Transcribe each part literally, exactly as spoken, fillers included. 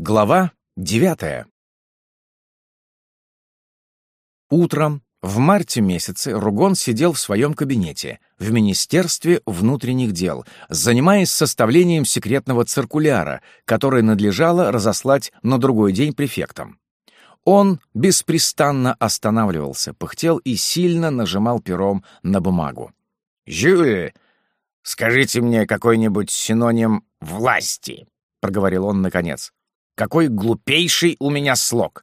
Глава девятая. Утром, в марте месяце, Ругон сидел в своем кабинете в Министерстве внутренних дел, занимаясь составлением секретного циркуляра, который надлежало разослать на другой день префектам. Он беспрестанно останавливался, пыхтел и сильно нажимал пером на бумагу. «Жюль, скажите мне какой-нибудь синоним власти», — проговорил он наконец. «Какой глупейший у меня слог!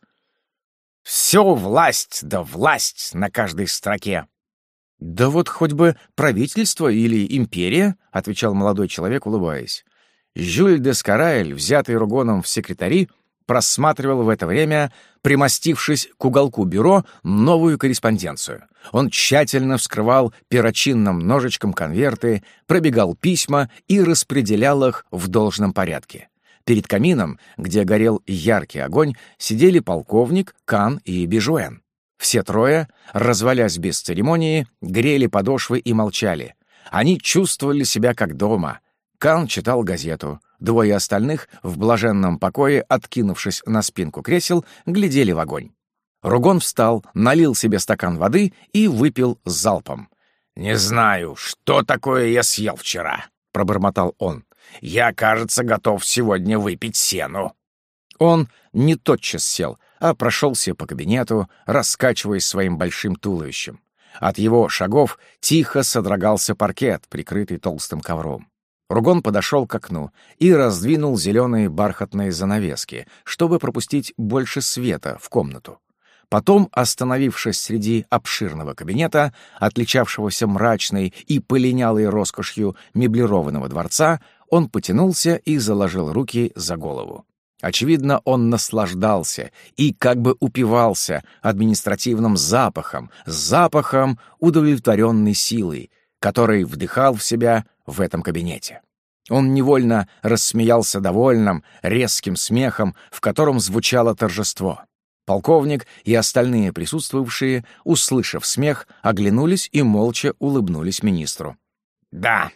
Все власть да власть на каждой строке!» «Да вот хоть бы правительство или империя», — отвечал молодой человек, улыбаясь. Жюль де Скараэль, взятый Ругоном в секретари, просматривал в это время, примостившись к уголку бюро, новую корреспонденцию. Он тщательно вскрывал перочинным ножичком конверты, пробегал письма и распределял их в должном порядке. Перед камином, где горел яркий огонь, сидели полковник, Кан и Бежуэн. Все трое, развалясь без церемонии, грели подошвы и молчали. Они чувствовали себя как дома. Кан читал газету. Двое остальных, в блаженном покое, откинувшись на спинку кресел, глядели в огонь. Ругон встал, налил себе стакан воды и выпил залпом. «Не знаю, что такое я съел вчера», — пробормотал он. «Я, кажется, готов сегодня выпить сену». Он не тотчас сел, а прошелся по кабинету, раскачиваясь своим большим туловищем. От его шагов тихо содрогался паркет, прикрытый толстым ковром. Ругон подошел к окну и раздвинул зеленые бархатные занавески, чтобы пропустить больше света в комнату. Потом, остановившись среди обширного кабинета, отличавшегося мрачной и полинялой роскошью меблированного дворца, он потянулся и заложил руки за голову. Очевидно, он наслаждался и как бы упивался административным запахом, запахом удовлетворенной силой, который вдыхал в себя в этом кабинете. Он невольно рассмеялся довольным, резким смехом, в котором звучало торжество. Полковник и остальные присутствовавшие, услышав смех, оглянулись и молча улыбнулись министру. «Да,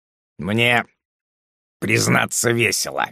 мне, признаться, весело»,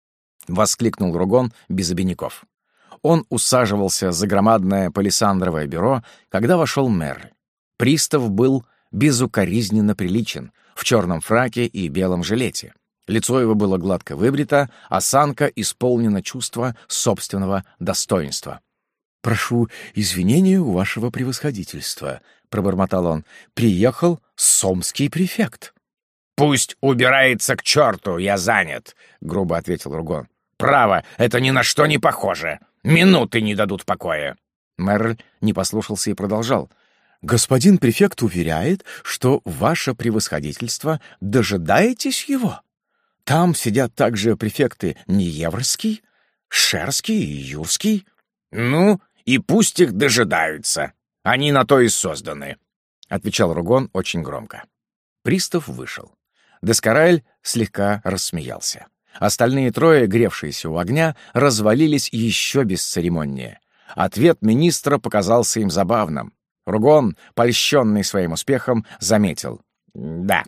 — воскликнул Ругон без обиняков. Он усаживался за громадное палисандровое бюро, когда вошел мэр. Пристав был безукоризненно приличен, в черном фраке и белом жилете. Лицо его было гладко выбрито, осанка исполнена чувства собственного достоинства. «Прошу извинения у вашего превосходительства», — пробормотал он. «Приехал сомский префект». «Пусть убирается к черту, я занят», — грубо ответил Ругон. «Право, это ни на что не похоже. Минуты не дадут покоя». Мэр не послушался и продолжал. «Господин префект уверяет, что ваше превосходительство дожидаетесь его. Там сидят также префекты Ниеврский, Шерский и Юрский». «Ну, и пусть их дожидаются. Они на то и созданы», — отвечал Ругон очень громко. Пристав вышел. де Скараэль слегка рассмеялся. Остальные трое, гревшиеся у огня, развалились еще бесцеремоннее. Ответ министра показался им забавным. Ругон, польщенный своим успехом, заметил. «Да,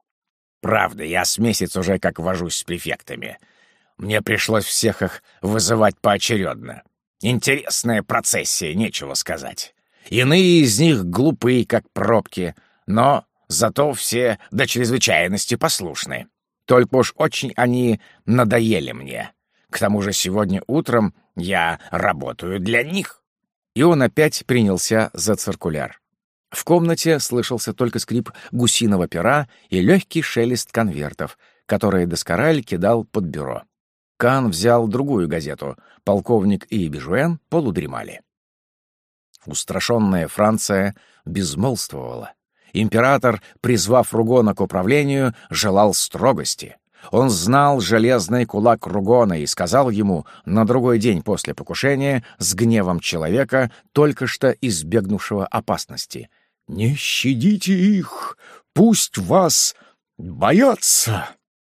правда, я с месяц уже как вожусь с префектами. Мне пришлось всех их вызывать поочередно. Интересная процессия, нечего сказать. Иные из них глупые, как пробки, но зато все до чрезвычайности послушны. Только уж очень они надоели мне. К тому же сегодня утром я работаю для них». И он опять принялся за циркуляр. В комнате слышался только скрип гусиного пера и легкий шелест конвертов, которые де Скараэль кидал под бюро. Кан взял другую газету. Полковник и Бежуэн полудремали. Устрашенная Франция безмолвствовала. Император, призвав Ругона к управлению, желал строгости. Он знал железный кулак Ругона и сказал ему на другой день после покушения с гневом человека, только что избегнувшего опасности: «Не щадите их! Пусть вас боятся!»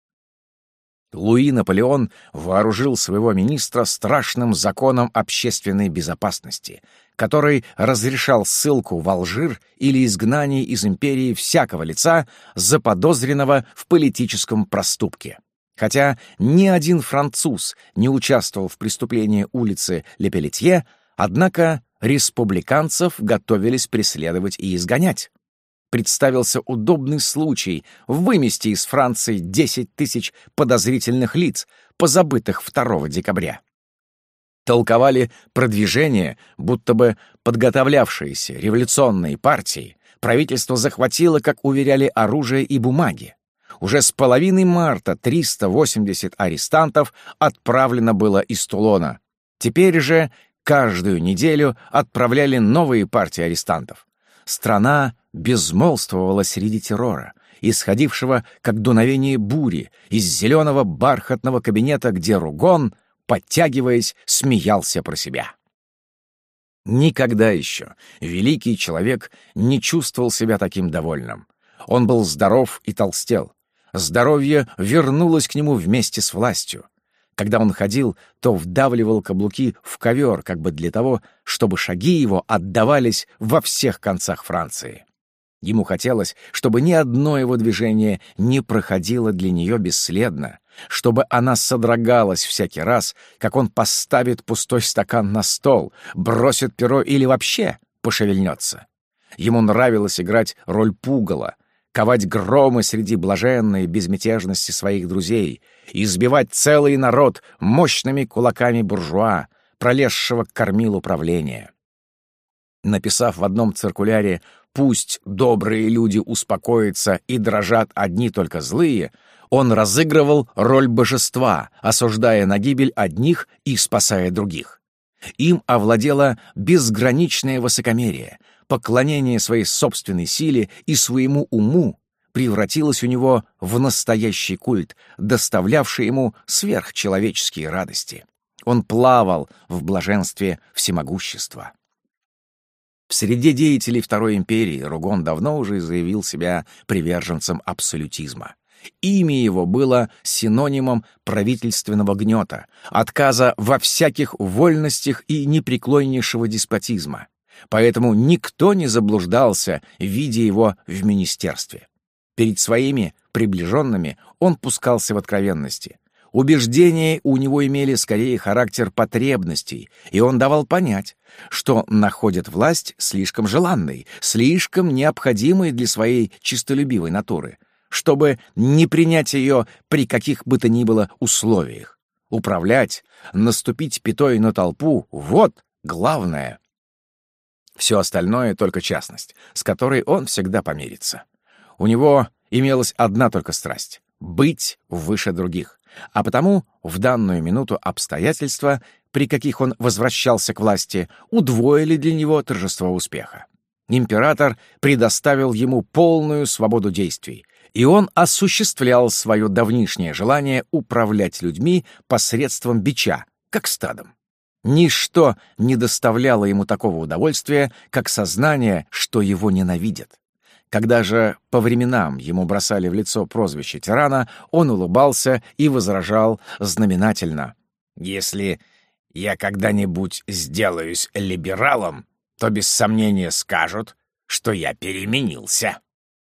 Луи Наполеон вооружил своего министра страшным законом общественной безопасности, который разрешал ссылку в Алжир или изгнание из империи всякого лица, заподозренного в политическом проступке. Хотя ни один француз не участвовал в преступлении улицы Ле-Пелетье, однако республиканцев готовились преследовать и изгонять. Представился удобный случай вымести из Франции десять тысяч подозрительных лиц, позабытых второго декабря. Толковали продвижение, будто бы подготовлявшиеся революционные партии правительство захватило, как уверяли, оружие и бумаги. Уже с половины марта триста восемьдесят арестантов отправлено было из Тулона. Теперь же каждую неделю отправляли новые партии арестантов. Страна безмолвствовала среди террора, исходившего, как дуновение бури, из зеленого бархатного кабинета, где Ругон, подтягиваясь, смеялся про себя. Никогда еще великий человек не чувствовал себя таким довольным. Он был здоров и толстел. Здоровье вернулось к нему вместе с властью. Когда он ходил, то вдавливал каблуки в ковер, как бы для того, чтобы шаги его отдавались во всех концах Франции. Ему хотелось, чтобы ни одно его движение не проходило для нее бесследно, чтобы она содрогалась всякий раз, как он поставит пустой стакан на стол, бросит перо или вообще пошевельнется. Ему нравилось играть роль пугала, ковать громы среди блаженной безмятежности своих друзей, избивать целый народ мощными кулаками буржуа, пролезшего к кормилу правления. Написав в одном циркуляре «Пусть добрые люди успокоятся и дрожат одни только злые», он разыгрывал роль божества, осуждая на гибель одних и спасая других. Им овладело безграничное высокомерие, поклонение своей собственной силе и своему уму превратилось у него в настоящий культ, доставлявший ему сверхчеловеческие радости. Он плавал в блаженстве всемогущества. В среде деятелей Второй империи Ругон давно уже заявил себя приверженцем абсолютизма. Имя его было синонимом правительственного гнета, отказа во всяких вольностях и непреклоннейшего деспотизма. Поэтому никто не заблуждался, видя его в министерстве. Перед своими приближенными он пускался в откровенности. Убеждения у него имели скорее характер потребностей, и он давал понять, что находит власть слишком желанной, слишком необходимой для своей честолюбивой натуры, чтобы не принять ее при каких бы то ни было условиях. Управлять, наступить пятой на толпу — вот главное. Все остальное — только частность, с которой он всегда помирится. У него имелась одна только страсть — быть выше других, а потому в данную минуту обстоятельства, при каких он возвращался к власти, удвоили для него торжество успеха. Император предоставил ему полную свободу действий, и он осуществлял свое давнишнее желание управлять людьми посредством бича, как стадом. Ничто не доставляло ему такого удовольствия, как сознание, что его ненавидят. Когда же по временам ему бросали в лицо прозвище тирана, он улыбался и возражал знаменательно: «Если я когда-нибудь сделаюсь либералом, то без сомнения скажут, что я переменился».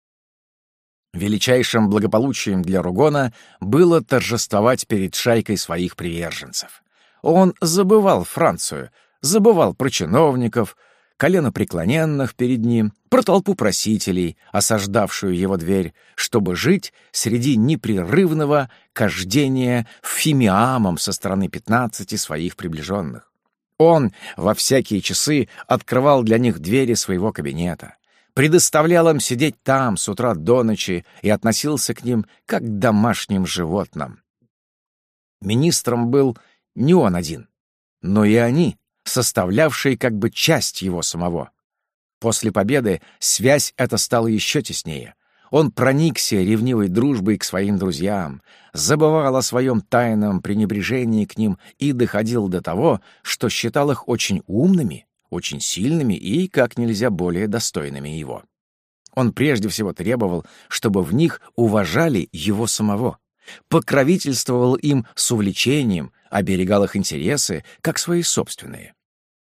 Величайшим благополучием для Ругона было торжествовать перед шайкой своих приверженцев. Он забывал Францию, забывал про чиновников, коленопреклоненных перед ним, про толпу просителей, осаждавшую его дверь, чтобы жить среди непрерывного кождения фимиамом со стороны пятнадцати своих приближенных. Он во всякие часы открывал для них двери своего кабинета, предоставлял им сидеть там с утра до ночи и относился к ним как к домашним животным. Министром был не он один, но и они, составлявшие как бы часть его самого. После победы связь эта стала еще теснее. Он проникся ревнивой дружбой к своим друзьям, забывал о своем тайном пренебрежении к ним и доходил до того, что считал их очень умными, очень сильными и как нельзя более достойными его. Он прежде всего требовал, чтобы в них уважали его самого, покровительствовал им с увлечением, оберегал их интересы, как свои собственные.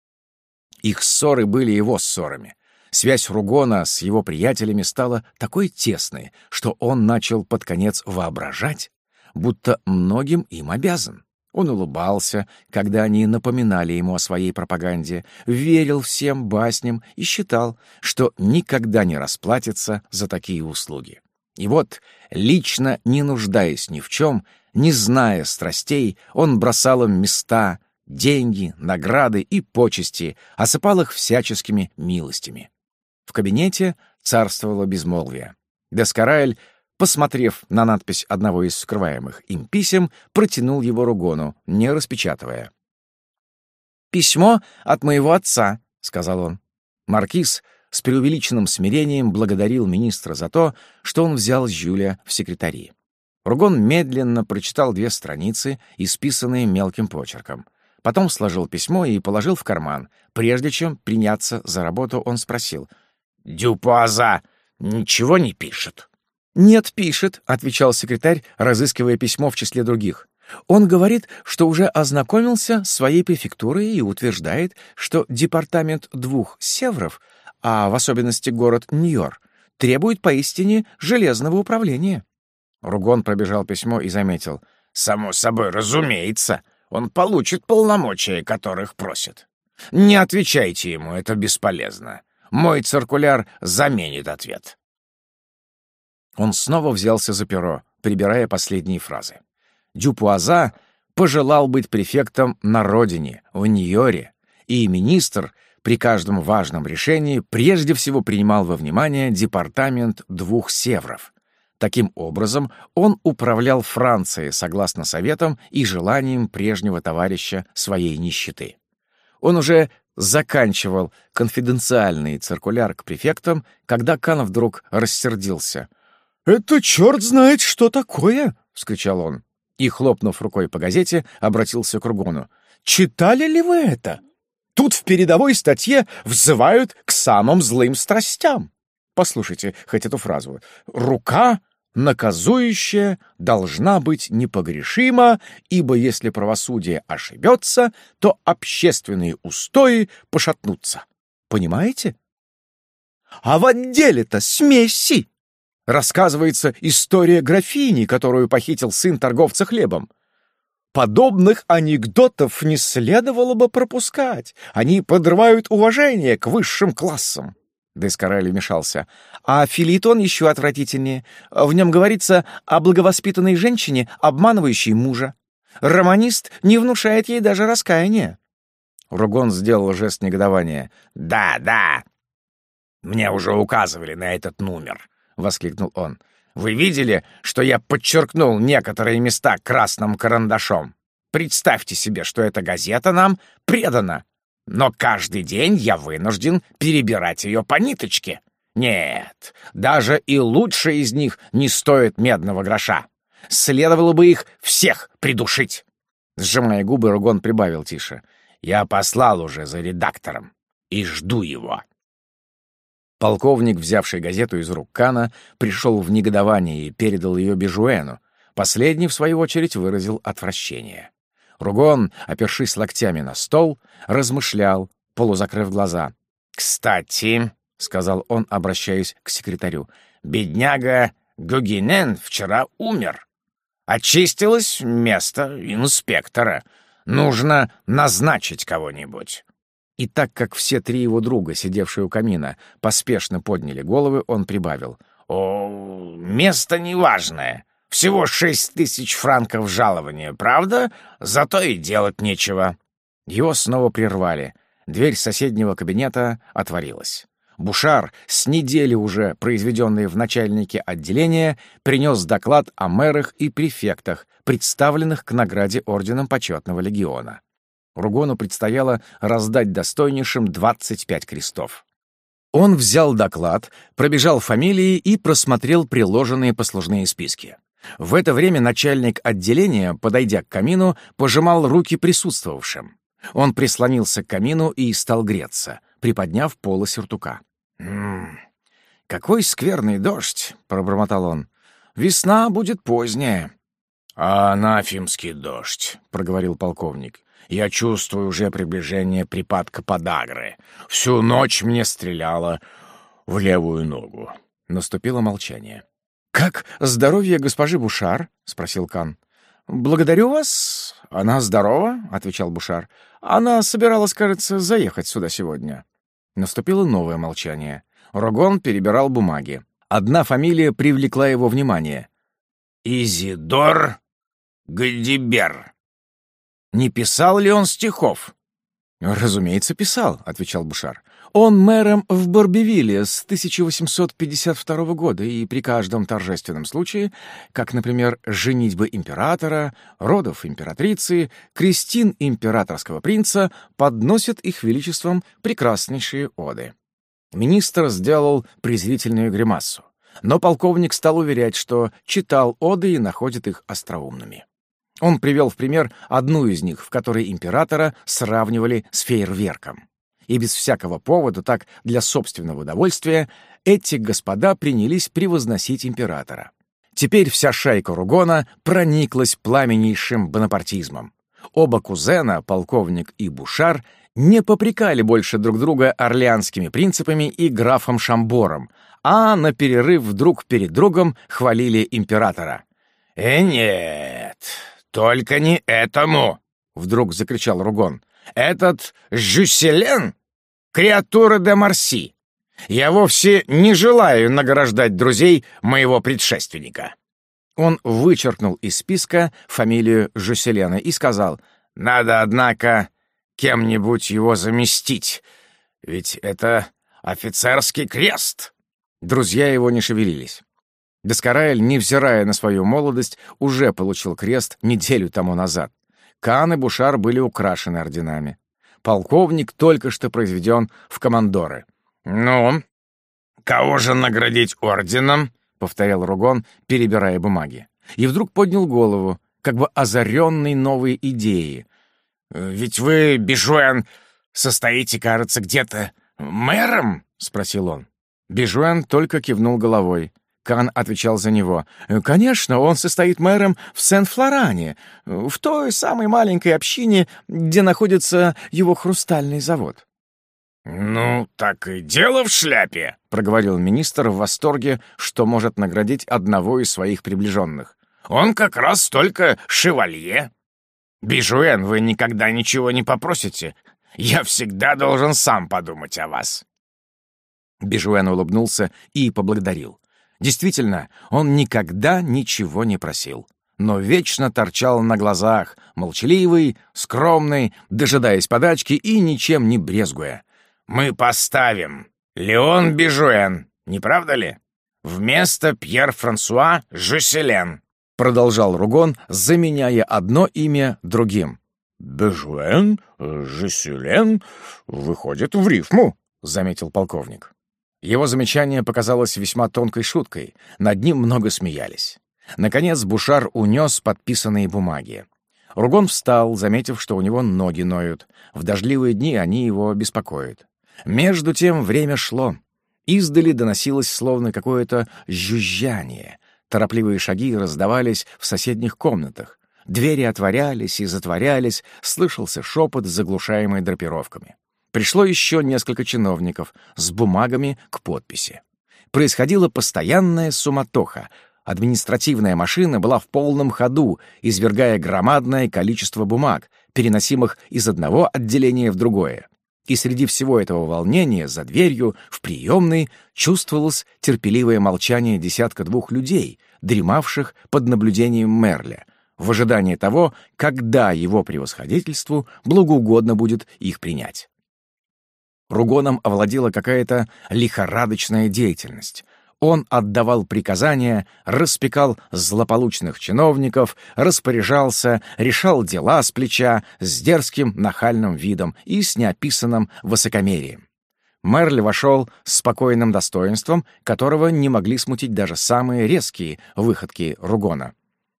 Их ссоры были его ссорами. Связь Ругона с его приятелями стала такой тесной, что он начал под конец воображать, будто многим им обязан. Он улыбался, когда они напоминали ему о своей пропаганде, верил всем басням и считал, что никогда не расплатится за такие услуги. И вот, лично не нуждаясь ни в чем, не зная страстей, он бросал им места, деньги, награды и почести, осыпал их всяческими милостями. В кабинете царствовало безмолвие. Дескараэль, посмотрев на надпись одного из скрываемых им писем, протянул его Ругону, не распечатывая. «Письмо от моего отца», — сказал он. Маркиз с преувеличенным смирением благодарил министра за то, что он взял Жюля в секретари. Ругон медленно прочитал две страницы, исписанные мелким почерком. Потом сложил письмо и положил в карман. Прежде чем приняться за работу, он спросил: «Дюпуаза ничего не пишет?» «Нет, пишет», — отвечал секретарь, разыскивая письмо в числе других. «Он говорит, что уже ознакомился с своей префектурой и утверждает, что департамент двух севров, а в особенности город Нью-Йорк, требует поистине железного управления». Ругон пробежал письмо и заметил: «Само собой, разумеется, он получит полномочия, которых просит. Не отвечайте ему, это бесполезно. Мой циркуляр заменит ответ». Он снова взялся за перо, прибирая последние фразы. Дюпуаза пожелал быть префектом на родине, в Нью-Йорке, и министр при каждом важном решении прежде всего принимал во внимание департамент двух севров. Таким образом, он управлял Францией согласно советам и желаниям прежнего товарища своей нищеты. Он уже заканчивал конфиденциальный циркуляр к префектам, когда Кан вдруг рассердился. «Это черт знает, что такое!» — вскричал он. И, хлопнув рукой по газете, обратился к Ругону. «Читали ли вы это? Тут в передовой статье взывают к самым злым страстям. Послушайте хоть эту фразу. «Рука, наказующая, должна быть непогрешима, ибо если правосудие ошибется, то общественные устои пошатнутся». Понимаете? А в отделе-то смеси! Рассказывается история графини, которую похитил сын торговца хлебом. Подобных анекдотов не следовало бы пропускать. Они подрывают уважение к высшим классам. Дескараэль вмешался. А фельетон еще отвратительнее. В нем говорится о благовоспитанной женщине, обманывающей мужа. Романист не внушает ей даже раскаяния. Ругон сделал жест негодования. «Да, да! Мне уже указывали на этот номер!» — воскликнул он. «Вы видели, что я подчеркнул некоторые места красным карандашом? Представьте себе, что эта газета нам предана, но каждый день я вынужден перебирать ее по ниточке. Нет, даже и лучшие из них не стоят медного гроша. Следовало бы их всех придушить!» Сжимая губы, Ругон прибавил тише. «Я послал уже за редактором и жду его». Полковник, взявший газету из рук Кана, пришел в негодование и передал ее Бежуэну. Последний, в свою очередь, выразил отвращение. Ругон, опершись локтями на стол, размышлял, полузакрыв глаза. «Кстати», — сказал он, обращаясь к секретарю, — «бедняга Гюгенен вчера умер. Очистилось место инспектора. Нужно назначить кого-нибудь». И так как все три его друга, сидевшие у камина, поспешно подняли головы, он прибавил. «О, место неважное. Всего шесть тысяч франков жалования, правда? Зато и делать нечего». Его снова прервали. Дверь соседнего кабинета отворилась. Бушар, с недели уже произведенный в начальнике отделения, принес доклад о мэрах и префектах, представленных к награде орденом почетного легиона. Ругону предстояло раздать достойнейшим двадцать пять крестов. Он взял доклад, пробежал фамилии и просмотрел приложенные послужные списки. В это время начальник отделения, подойдя к камину, пожимал руки присутствовавшим. Он прислонился к камину и стал греться, приподняв полы сюртука. «М-м, какой скверный дождь!» — пробормотал он. «Весна будет поздняя». «Анафемский дождь», — проговорил полковник. «Я чувствую уже приближение припадка подагры. Всю ночь мне стреляло в левую ногу». Наступило молчание. «Как здоровье госпожи Бушар?» — спросил Кан. «Благодарю вас. Она здорова», — отвечал Бушар. «Она собиралась, кажется, заехать сюда сегодня». Наступило новое молчание. Рогон перебирал бумаги. Одна фамилия привлекла его внимание. «Изидор Гадибер». Не писал ли он стихов? «Разумеется, писал», — отвечал Бушар. «Он мэром в Барбевилле с тысяча восемьсот пятьдесят второго года, и при каждом торжественном случае, как, например, женитьбы императора, родов императрицы, крестин императорского принца, подносит их величеством прекраснейшие оды». Министр сделал презрительную гримасу, но полковник стал уверять, что читал оды и находит их остроумными. Он привел в пример одну из них, в которой императора сравнивали с фейерверком. И без всякого повода, так для собственного удовольствия, эти господа принялись превозносить императора. Теперь вся шайка Ругона прониклась пламеннейшим бонапартизмом. Оба кузена, полковник и Бушар, не попрекали больше друг друга орлеанскими принципами и графом Шамбором, а на перерыв друг перед другом хвалили императора. «Э, нет, только не этому!» — вдруг закричал Ругон. «Этот Жюсселен — креатура де Марси. Я вовсе не желаю награждать друзей моего предшественника». Он вычеркнул из списка фамилию Жюсселена и сказал: «Надо, однако, кем-нибудь его заместить, ведь это офицерский крест». Друзья его не шевелились. Дескараэль, невзирая на свою молодость, уже получил крест неделю тому назад. Каан и Бушар были украшены орденами. Полковник только что произведен в командоры. «Ну, кого же наградить орденом?» — повторял Ругон, перебирая бумаги. И вдруг поднял голову, как бы озаренный новой идеей. «Ведь вы, Бежуэн, состоите, кажется, где-то мэром?» — спросил он. Бежуэн только кивнул головой. Каан отвечал за него. «Конечно, он состоит мэром в Сен-Флоране, в той самой маленькой общине, где находится его хрустальный завод». «Ну, так и дело в шляпе», — проговорил министр в восторге, что может наградить одного из своих приближенных. «Он как раз только шевалье. Бежуэн, вы никогда ничего не попросите. Я всегда должен сам подумать о вас». Бежуэн улыбнулся и поблагодарил. Действительно, он никогда ничего не просил, но вечно торчал на глазах, молчаливый, скромный, дожидаясь подачки и ничем не брезгуя. «Мы поставим Леон Бежуэн, не правда ли? Вместо Пьер-Франсуа Жюсселен», — продолжал Ругон, заменяя одно имя другим. «Бежуэн, Жюсселен выходит в рифму», — заметил полковник. Его замечание показалось весьма тонкой шуткой, над ним много смеялись. Наконец Бушар унес подписанные бумаги. Ругон встал, заметив, что у него ноги ноют. В дождливые дни они его беспокоят. Между тем время шло. Издали доносилось словно какое-то жужжание. Торопливые шаги раздавались в соседних комнатах. Двери отворялись и затворялись, слышался шепот, заглушаемый драпировками. Пришло еще несколько чиновников с бумагами к подписи. Происходила постоянная суматоха. Административная машина была в полном ходу, извергая громадное количество бумаг, переносимых из одного отделения в другое. И среди всего этого волнения за дверью, в приемной, чувствовалось терпеливое молчание десятка-двух людей, дремавших под наблюдением Мерля, в ожидании того, когда его превосходительству благоугодно будет их принять. Ругоном овладела какая-то лихорадочная деятельность. Он отдавал приказания, распекал злополучных чиновников, распоряжался, решал дела с плеча с дерзким нахальным видом и с неописанным высокомерием. Мерль вошел с спокойным достоинством, которого не могли смутить даже самые резкие выходки Ругона.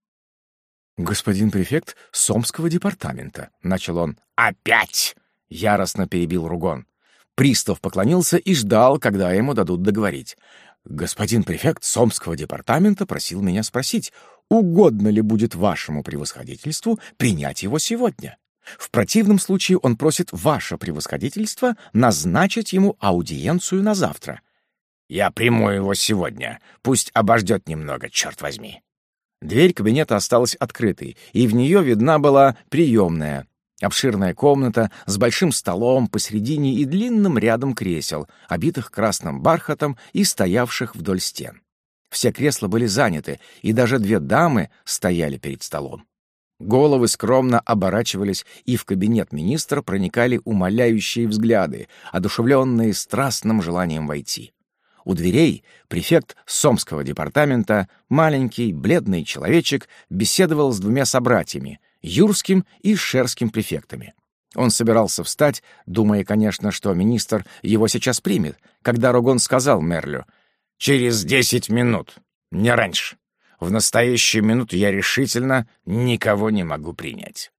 «Господин префект Сомского департамента», — начал он. «Опять!» — яростно перебил Ругон. Пристав поклонился и ждал, когда ему дадут договорить. «Господин префект Сомского департамента просил меня спросить, угодно ли будет вашему превосходительству принять его сегодня. В противном случае он просит ваше превосходительство назначить ему аудиенцию на завтра». «Я приму его сегодня. Пусть обождет немного, черт возьми». Дверь кабинета осталась открытой, и в нее видна была приемная. Обширная комната с большим столом посредине и длинным рядом кресел, обитых красным бархатом и стоявших вдоль стен. Все кресла были заняты, и даже две дамы стояли перед столом. Головы скромно оборачивались, и в кабинет министра проникали умоляющие взгляды, одушевленные страстным желанием войти. У дверей префект Сомского департамента, маленький, бледный человечек, беседовал с двумя собратьями — Юрским и Шерским префектами. Он собирался встать, думая, конечно, что министр его сейчас примет, когда Рогон сказал Мерлю: «Через десять минут, не раньше. В настоящую минуту я решительно никого не могу принять».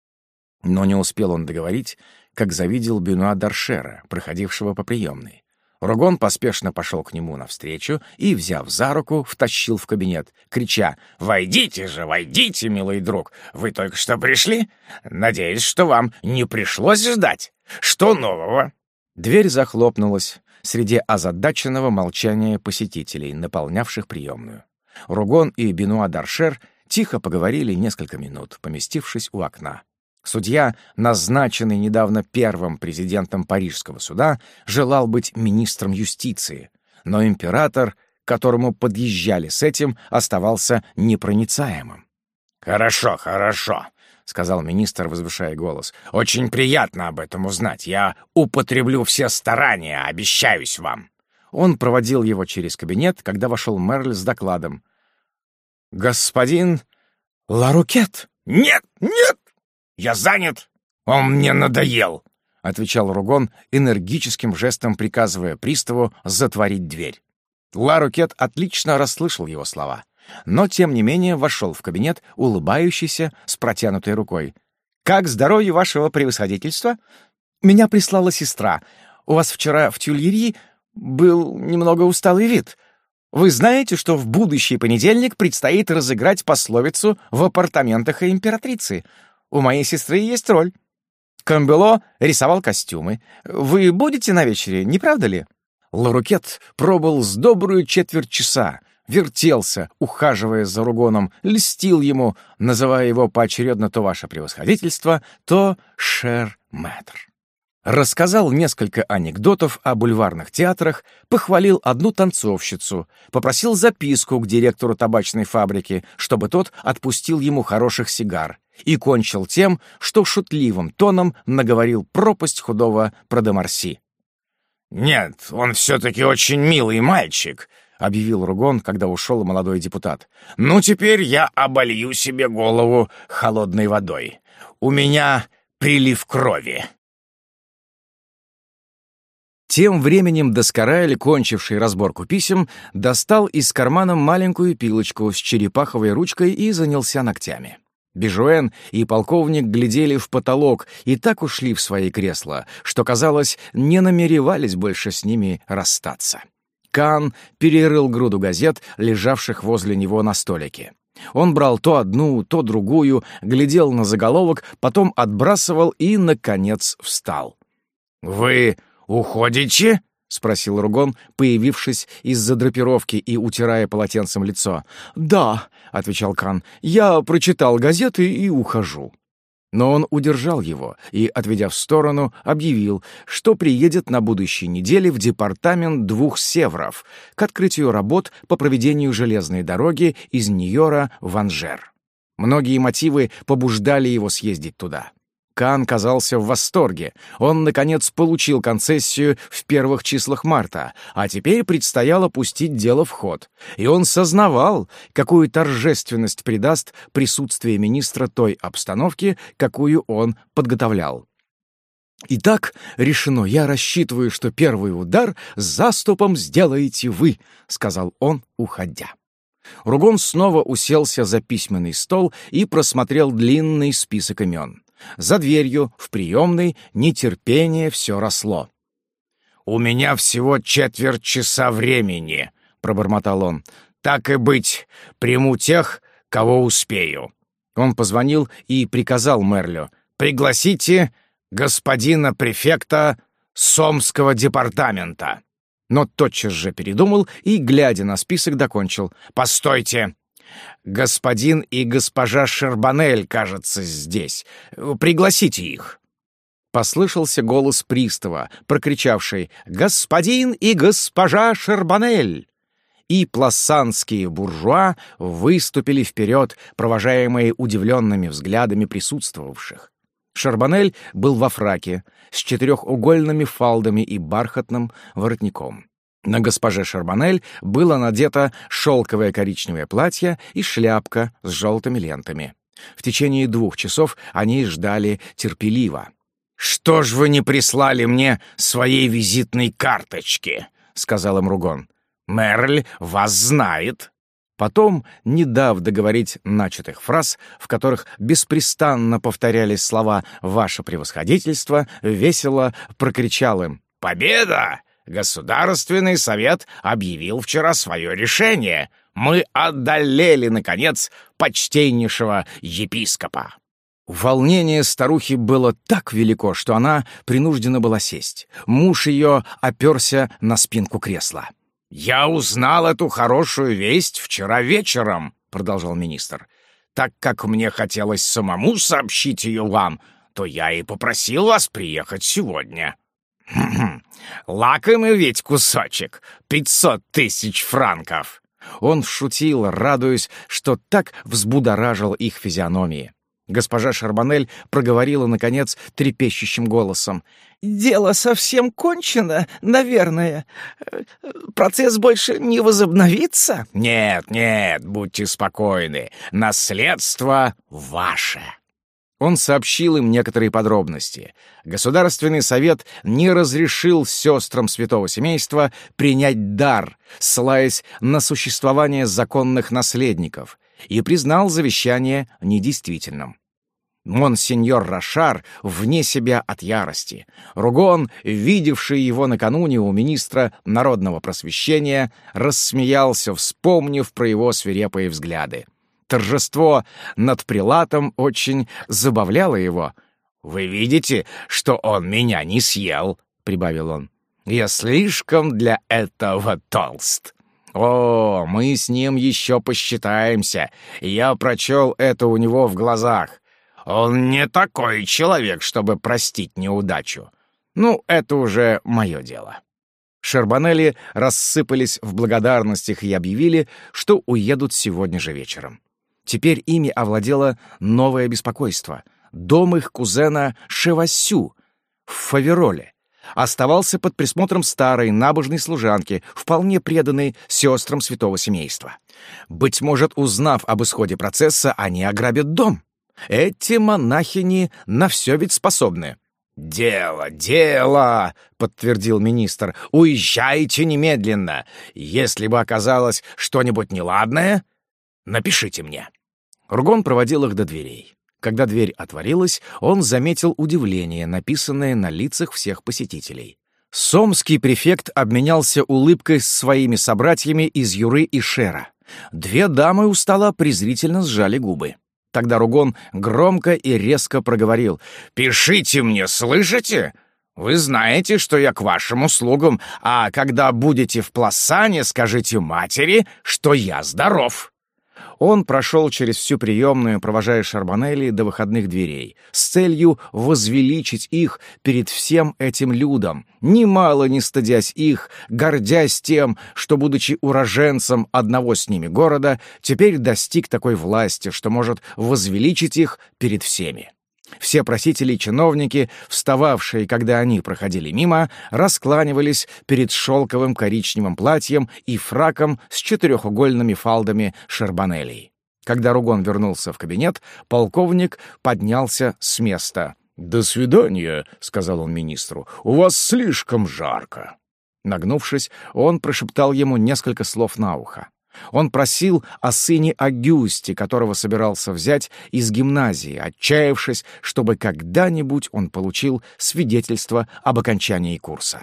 Но не успел он договорить, как завидел Бенуа д'Аршера, проходившего по приемной. Рогон поспешно пошел к нему навстречу и, взяв за руку, втащил в кабинет, крича: «Войдите же, войдите, милый друг! Вы только что пришли? Надеюсь, что вам не пришлось ждать. Что нового?» Дверь захлопнулась среди озадаченного молчания посетителей, наполнявших приемную. Рогон и Бенуа д'Аршер тихо поговорили несколько минут, поместившись у окна. Судья, назначенный недавно первым президентом Парижского суда, желал быть министром юстиции, но император, к которому подъезжали с этим, оставался непроницаемым. «Хорошо, хорошо», — сказал министр, возвышая голос. «Очень приятно об этом узнать. Я употреблю все старания, обещаюсь вам». Он проводил его через кабинет, когда вошел Мерль с докладом. «Господин Ларукет?» «Нет, нет! Я занят! Он мне надоел!» — отвечал Рогон, энергическим жестом приказывая приставу затворить дверь. Ларукет отлично расслышал его слова, но, тем не менее, вошел в кабинет, улыбающийся, с протянутой рукой. «Как здоровье вашего превосходительства? Меня прислала сестра. У вас вчера в Тюильри был немного усталый вид. Вы знаете, что в будущий понедельник предстоит разыграть пословицу в апартаментах императрицы? У моей сестры есть роль. Камбело рисовал костюмы. Вы будете на вечере, не правда ли?» Ларукет пробыл с добрую четверть часа, вертелся, ухаживая за Рогоном, льстил ему, называя его поочередно то ваше превосходительство, то шер-мэтр. Рассказал несколько анекдотов о бульварных театрах, похвалил одну танцовщицу, попросил записку к директору табачной фабрики, чтобы тот отпустил ему хороших сигар, и кончил тем, что шутливым тоном наговорил пропасть худого про де Марси. «Нет, он все-таки очень милый мальчик», — объявил Рогон, когда ушел молодой депутат. «Ну, теперь я оболью себе голову холодной водой. У меня прилив крови». Тем временем Доскорайль, кончивший разборку писем, достал из кармана маленькую пилочку с черепаховой ручкой и занялся ногтями. Бежуэн и полковник глядели в потолок и так ушли в свои кресла, что, казалось, не намеревались больше с ними расстаться. Каан перерыл груду газет, лежавших возле него на столике. Он брал то одну, то другую, глядел на заголовок, потом отбрасывал и, наконец, встал. «Вы уходите?» — спросил Рогон, появившись из-за драпировки и утирая полотенцем лицо. «Да», — отвечал Каан, — «я прочитал газеты и ухожу». Но он удержал его и, отведя в сторону, объявил, что приедет на будущей неделе в департамент двух севров к открытию работ по проведению железной дороги из Ньора в Анжер. Многие мотивы побуждали его съездить туда. Каан казался в восторге. Он, наконец, получил концессию в первых числах марта, а теперь предстояло пустить дело в ход. И он сознавал, какую торжественность придаст присутствие министра той обстановке, какую он подготовлял. «Итак, решено, я рассчитываю, что первый удар с заступом сделаете вы», — сказал он, уходя. Рогон снова уселся за письменный стол и просмотрел длинный список имен. За дверью, в приемной, нетерпение все росло. «У меня всего четверть часа времени», — пробормотал он. «Так и быть, приму тех, кого успею». Он позвонил и приказал Мерлю: «Пригласите господина префекта Сомского департамента». Но тотчас же передумал и, глядя на список, докончил: «Постойте! Господин и госпожа Шербанель, кажется, здесь. Пригласите их». Послышался голос пристава, прокричавший «Господин и госпожа Шербанель!» И пласанские буржуа выступили вперед, провожаемые удивленными взглядами присутствовавших. Шербанель был во фраке, с четырехугольными фалдами и бархатным воротником. На госпоже Шербанель было надето шелковое коричневое платье и шляпка с желтыми лентами. В течение двух часов они ждали терпеливо. «Что ж вы не прислали мне своей визитной карточки?» — сказал им Ругон. «Мерль вас знает». Потом, не дав договорить начатых фраз, в которых беспрестанно повторялись слова «Ваше превосходительство», весело прокричал им: «Победа! Государственный совет объявил вчера свое решение. Мы одолели, наконец, почтеннейшего епископа». Волнение старухи было так велико, что она принуждена была сесть. Муж ее оперся на спинку кресла. «Я узнал эту хорошую весть вчера вечером», — продолжал министр. «Так как мне хотелось самому сообщить ее вам, то я и попросил вас приехать сегодня». «Лакомый ведь кусочек, пятьсот тысяч франков!» Он шутил, радуясь, что так взбудоражил их физиономии. Госпожа Шербанель проговорила, наконец, трепещущим голосом: «Дело совсем кончено, наверное. Процесс больше не возобновится?» «Нет, нет, будьте спокойны. Наследство ваше». Он сообщил им некоторые подробности. Государственный совет не разрешил сестрам святого семейства принять дар, ссылаясь на существование законных наследников, и признал завещание недействительным. Монсеньор Рошар вне себя от ярости. Ругон, видевший его накануне у министра народного просвещения, рассмеялся, вспомнив про его свирепые взгляды. Торжество над прилатом очень забавляло его. «Вы видите, что он меня не съел», — прибавил он. «Я слишком для этого толст. О, мы с ним еще посчитаемся. Я прочел это у него в глазах. Он не такой человек, чтобы простить неудачу. Ну, это уже мое дело». Шербанели рассыпались в благодарностях и объявили, что уедут сегодня же вечером. Теперь ими овладело новое беспокойство. Дом их кузена Шевасю в Фавероле оставался под присмотром старой набожной служанки, вполне преданной сестрам святого семейства. Быть может, узнав об исходе процесса, они ограбят дом. Эти монахини на все ведь способны. «Дело, дело!» — подтвердил министр. «Уезжайте немедленно. Если бы оказалось что-нибудь неладное, напишите мне». Ругон проводил их до дверей. Когда дверь отворилась, он заметил удивление, написанное на лицах всех посетителей. Сомский префект обменялся улыбкой с своими собратьями из Юры и Шера. Две дамы у стола презрительно сжали губы. Тогда Ругон громко и резко проговорил: «Пишите мне, слышите? Вы знаете, что я к вашим услугам, а когда будете в Пласане, скажите матери, что я здоров». Он прошел через всю приемную, провожая Шербанели до выходных дверей, с целью возвеличить их перед всем этим людом, немало не стыдясь их, гордясь тем, что, будучи уроженцем одного с ними города, теперь достиг такой власти, что может возвеличить их перед всеми. Все просители и чиновники, встававшие, когда они проходили мимо, раскланивались перед шелковым коричневым платьем и фраком с четырехугольными фалдами Шербанелей. Когда Ругон вернулся в кабинет, полковник поднялся с места. «До свидания», — сказал он министру, — «у вас слишком жарко». Нагнувшись, он прошептал ему несколько слов на ухо. Он просил о сыне Агюсте, которого собирался взять из гимназии, отчаявшись, чтобы когда-нибудь он получил свидетельство об окончании курса.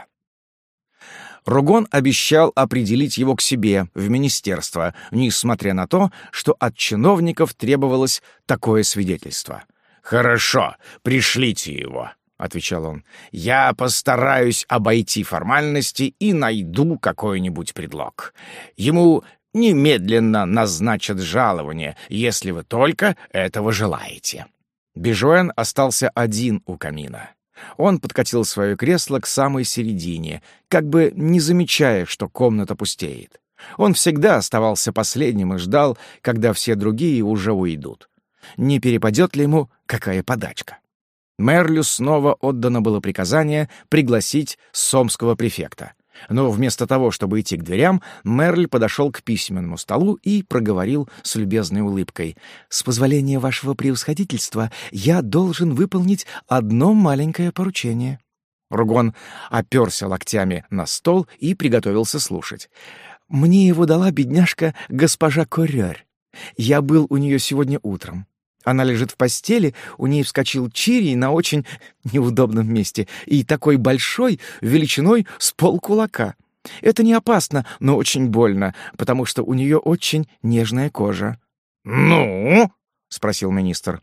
Ругон обещал определить его к себе в министерство, несмотря на то, что от чиновников требовалось такое свидетельство. «Хорошо, пришлите его», — отвечал он. «Я постараюсь обойти формальности и найду какой-нибудь предлог. Ему немедленно назначат жалование, если вы только этого желаете». Бежуэн остался один у камина. Он подкатил свое кресло к самой середине, как бы не замечая, что комната пустеет. Он всегда оставался последним и ждал, когда все другие уже уйдут. Не перепадет ли ему какая подачка? Мерлю снова отдано было приказание пригласить сомского префекта. Но вместо того, чтобы идти к дверям, Мерль подошел к письменному столу и проговорил с любезной улыбкой: «С позволения вашего превосходительства я должен выполнить одно маленькое поручение». Ругон оперся локтями на стол и приготовился слушать. «Мне его дала бедняжка госпожа Коррёр. Я был у нее сегодня утром. Она лежит в постели, у ней вскочил чирий на очень неудобном месте и такой большой, величиной с полкулака. Это не опасно, но очень больно, потому что у нее очень нежная кожа». «Ну?» — спросил министр.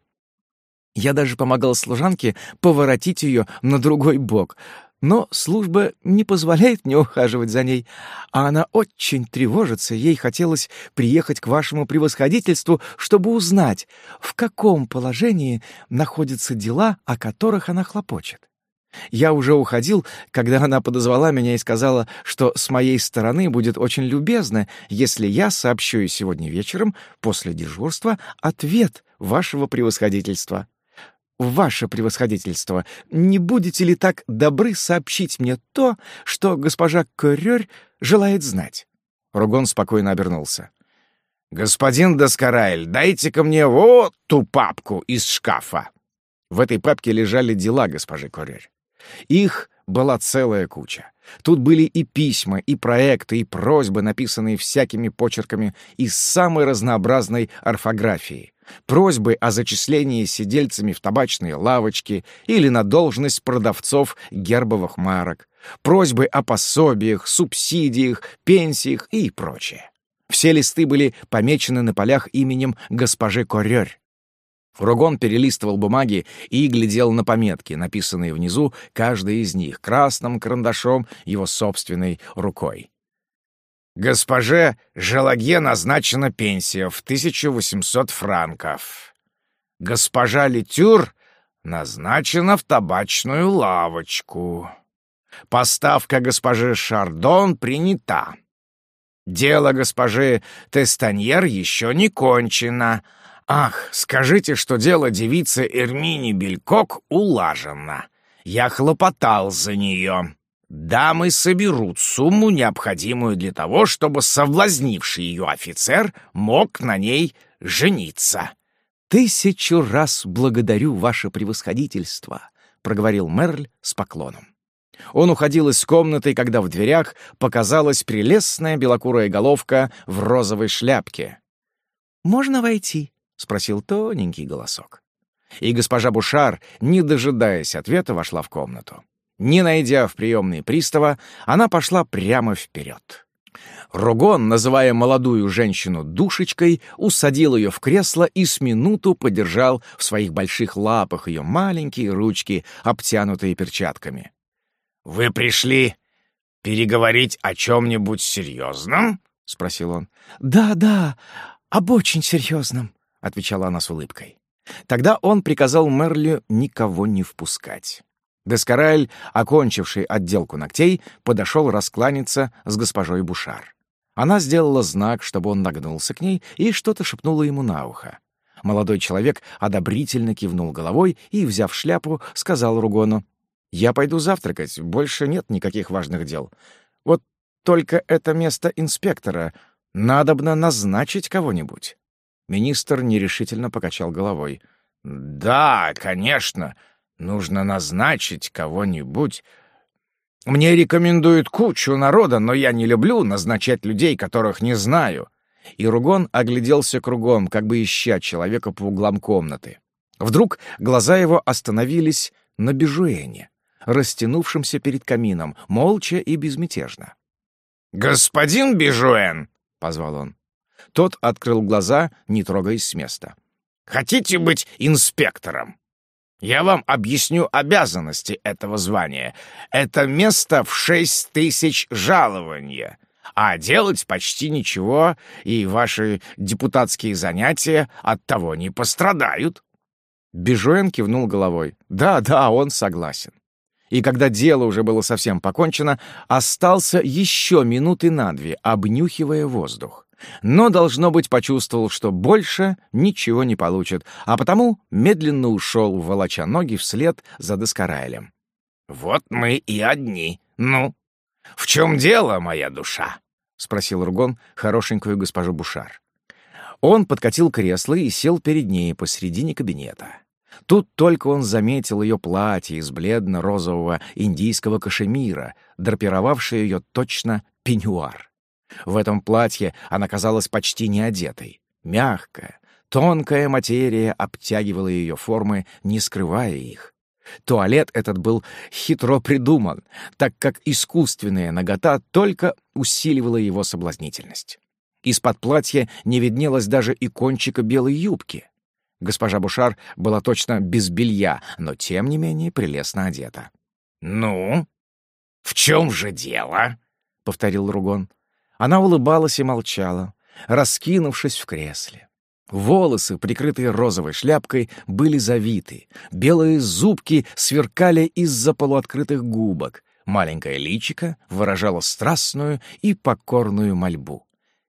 Я даже помогал служанке поворотить ее на другой бок, но служба не позволяет мне ухаживать за ней, а она очень тревожится, ей хотелось приехать к вашему превосходительству, чтобы узнать, в каком положении находятся дела, о которых она хлопочет. Я уже уходил, когда она подозвала меня и сказала, что с моей стороны будет очень любезно, если я сообщу ей сегодня вечером, после дежурства, ответ вашего превосходительства. Ваше превосходительство, не будете ли так добры сообщить мне то, что госпожа Коррёр желает знать?» Ругон спокойно обернулся. «Господин Доскорайль, дайте-ка мне вот ту папку из шкафа». В этой папке лежали дела госпожи Коррёр. Их была целая куча. Тут были и письма, и проекты, и просьбы, написанные всякими почерками из самой разнообразной орфографии. Просьбы о зачислении сидельцами в табачные лавочки или на должность продавцов гербовых марок. Просьбы о пособиях, субсидиях, пенсиях и прочее. Все листы были помечены на полях именем госпожи Коррёр. Ругон перелистывал бумаги и глядел на пометки, написанные внизу, каждой из них, красным карандашом его собственной рукой. «Госпоже Желагье назначена пенсия в тысячу восемьсот франков. Госпожа Летюр назначена в табачную лавочку. Поставка госпожи Шардон принята. Дело госпожи Тестаньер еще не кончено. Ах, скажите, что дело девицы Эрмини Белькок улажено. Я хлопотал за нее. Дамы соберут сумму, необходимую для того, чтобы соблазнивший ее офицер мог на ней жениться». «Тысячу раз благодарю ваше превосходительство», — проговорил Мерль с поклоном. Он уходил из комнаты, когда в дверях показалась прелестная белокурая головка в розовой шляпке. «Можно войти?» — спросил тоненький голосок. И госпожа Бушар, не дожидаясь ответа, вошла в комнату. Не найдя в приемной пристава, она пошла прямо вперед. Ругон, называя молодую женщину душечкой, усадил ее в кресло и с минуту подержал в своих больших лапах ее маленькие ручки, обтянутые перчатками. «Вы пришли переговорить о чем-нибудь серьезном?» — спросил он. «Да, да, об очень серьезном», — отвечала она с улыбкой. Тогда он приказал Мерлю никого не впускать. Доскорайль, окончивший отделку ногтей, подошел раскланяться с госпожой Бушар. Она сделала знак, чтобы он нагнулся к ней, и что-то шепнула ему на ухо. Молодой человек одобрительно кивнул головой и, взяв шляпу, сказал Ругону: «Я пойду завтракать, больше нет никаких важных дел. Вот только это место инспектора. Надобно назначить кого-нибудь». Министр нерешительно покачал головой. «Да, конечно, нужно назначить кого-нибудь. Мне рекомендуют кучу народа, но я не люблю назначать людей, которых не знаю». И Ругон огляделся кругом, как бы ища человека по углам комнаты. Вдруг глаза его остановились на Бежуэне, растянувшемся перед камином, молча и безмятежно. «Господин Бежуэн!» — позвал он. Тот открыл глаза, не трогаясь с места. «Хотите быть инспектором? Я вам объясню обязанности этого звания. Это место в шесть тысяч жалования. а делать почти ничего, и ваши депутатские занятия от того не пострадают». Бежуэн кивнул головой. Да, да, он согласен. И когда дело уже было совсем покончено, остался еще минуты на две, обнюхивая воздух. Но, должно быть, почувствовал, что больше ничего не получит, а потому медленно ушел, волоча ноги вслед за Доскараэлем. «Вот мы и одни. Ну, в чем дело, моя душа?» — спросил Ругон хорошенькую госпожу Бушар. Он подкатил кресло и сел перед ней посредине кабинета. Тут только он заметил ее платье из бледно-розового индийского кашемира, драпировавшее ее точно пеньюар. В этом платье она казалась почти не одетой. Мягкая, тонкая материя обтягивала ее формы, не скрывая их. Туалет этот был хитро придуман, так как искусственная нагота только усиливала его соблазнительность. Из-под платья не виднелось даже и кончика белой юбки. Госпожа Бушар была точно без белья, но тем не менее прелестно одета. «Ну, в чем же дело?» — повторил Ругон. Она улыбалась и молчала, раскинувшись в кресле. Волосы, прикрытые розовой шляпкой, были завиты, белые зубки сверкали из-за полуоткрытых губок, маленькое личико выражало страстную и покорную мольбу.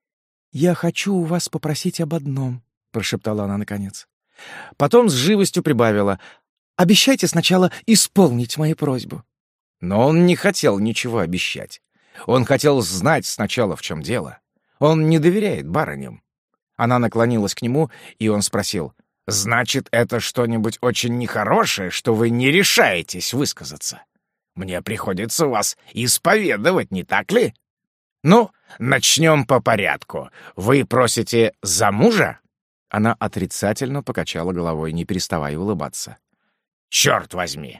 «Я хочу у вас попросить об одном», — прошептала она наконец. Потом с живостью прибавила: «Обещайте сначала исполнить мою просьбу». Но он не хотел ничего обещать. Он хотел знать сначала, в чем дело. Он не доверяет барыням. Она наклонилась к нему, и он спросил: «Значит, это что-нибудь очень нехорошее, что вы не решаетесь высказаться? Мне приходится вас исповедовать, не так ли? Ну, начнем по порядку. Вы просите за мужа?» Она отрицательно покачала головой, не переставая улыбаться. «Черт возьми!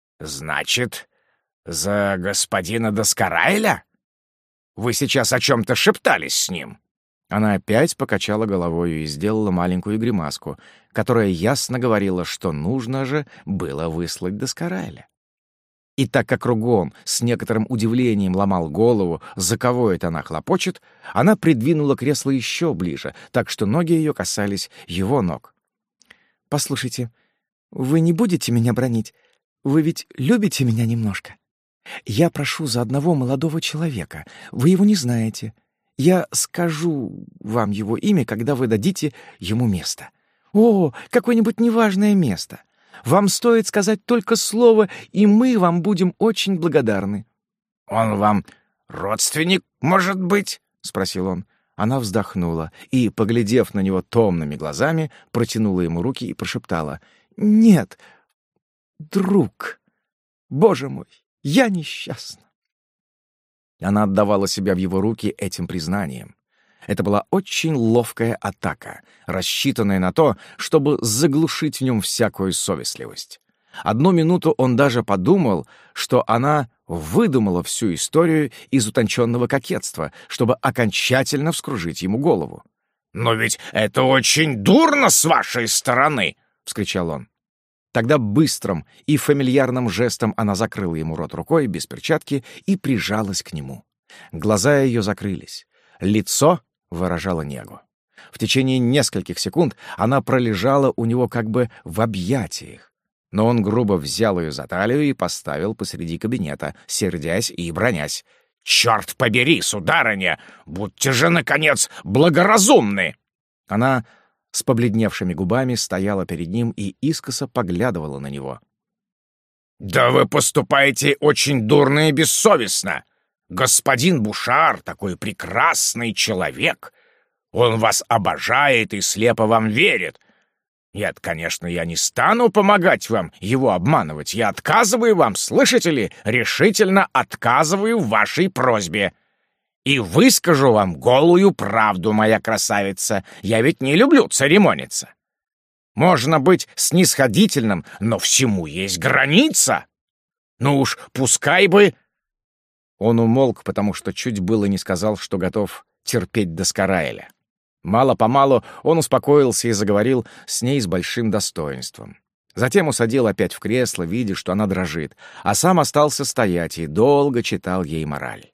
Значит, за господина Доскараэля? Вы сейчас о чем-то шептались с ним?» Она опять покачала головой и сделала маленькую гримаску, которая ясно говорила, что нужно же было выслать Доскараэля. И так как Ругон с некоторым удивлением ломал голову, за кого это она хлопочет, она придвинула кресло еще ближе, так что ноги ее касались его ног. «Послушайте, вы не будете меня бранить? Вы ведь любите меня немножко? Я прошу за одного молодого человека. Вы его не знаете. Я скажу вам его имя, когда вы дадите ему место. О, какое-нибудь неважное место. Вам стоит сказать только слово, и мы вам будем очень благодарны». «Он вам родственник, может быть?» — спросил он. Она вздохнула и, поглядев на него томными глазами, протянула ему руки и прошептала: «Нет, друг. Боже мой, я несчастна». Она отдавала себя в его руки этим признанием. Это была очень ловкая атака, рассчитанная на то, чтобы заглушить в нем всякую совестливость. Одну минуту он даже подумал, что она выдумала всю историю из утонченного кокетства, чтобы окончательно вскружить ему голову. «Но ведь это очень дурно с вашей стороны!» — вскричал он. Тогда быстрым и фамильярным жестом она закрыла ему рот рукой без перчатки и прижалась к нему. Глаза ее закрылись. Лицо выражало негу. В течение нескольких секунд она пролежала у него как бы в объятиях. Но он грубо взял ее за талию и поставил посреди кабинета, сердясь и бранясь. «Черт побери, сударыня! Будьте же, наконец, благоразумны!» Она с побледневшими губами стояла перед ним и искоса поглядывала на него. «Да вы поступаете очень дурно и бессовестно! Господин Бушар такой прекрасный человек! Он вас обожает и слепо вам верит! Нет, конечно, я не стану помогать вам его обманывать. Я отказываю вам, слышите ли, решительно отказываю в вашей просьбе. И выскажу вам голую правду, моя красавица. Я ведь не люблю церемониться. Можно быть снисходительным, но всему есть граница. Ну уж пускай бы...» Он умолк, потому что чуть было не сказал, что готов терпеть Доскараэля. Мало-помалу он успокоился и заговорил с ней с большим достоинством. Затем усадил опять в кресло, видя, что она дрожит, а сам остался стоять и долго читал ей мораль.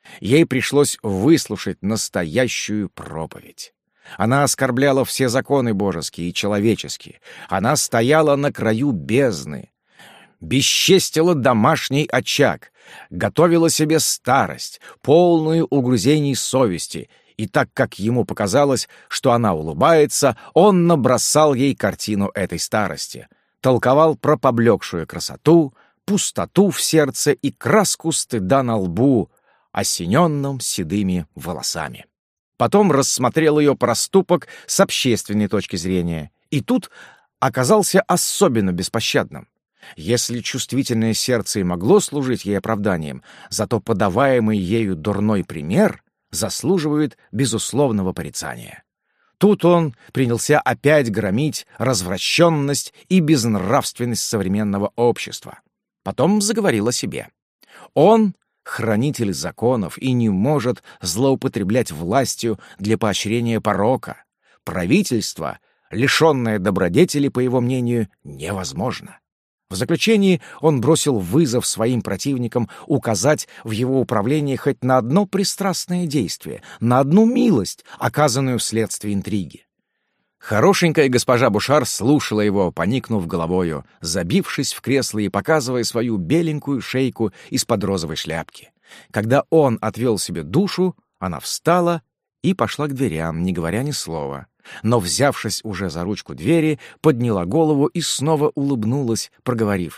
Ей пришлось выслушать настоящую проповедь. Она оскорбляла все законы божеские и человеческие. Она стояла на краю бездны, бесчестила домашний очаг, готовила себе старость, полную угрызений совести, и так как ему показалось, что она улыбается, он набросал ей картину этой старости, толковал про поблекшую красоту, пустоту в сердце и краску стыда на лбу, осененном седыми волосами. Потом рассмотрел ее проступок с общественной точки зрения, и тут оказался особенно беспощадным. Если чувствительное сердце и могло служить ей оправданием, зато подаваемый ею дурной пример заслуживает безусловного порицания. Тут он принялся опять громить развращенность и безнравственность современного общества. Потом заговорил о себе. Он — хранитель законов и не может злоупотреблять властью для поощрения порока. Правительство, лишенное добродетели, по его мнению, невозможно. В заключении он бросил вызов своим противникам указать в его управлении хоть на одно пристрастное действие, на одну милость, оказанную вследствие интриги. Хорошенькая госпожа Бушар слушала его, поникнув головою, забившись в кресло и показывая свою беленькую шейку из-под розовой шляпки. Когда он отвел себе душу, она встала и пошла к дверям, не говоря ни слова. Но, взявшись уже за ручку двери, подняла голову и снова улыбнулась, проговорив: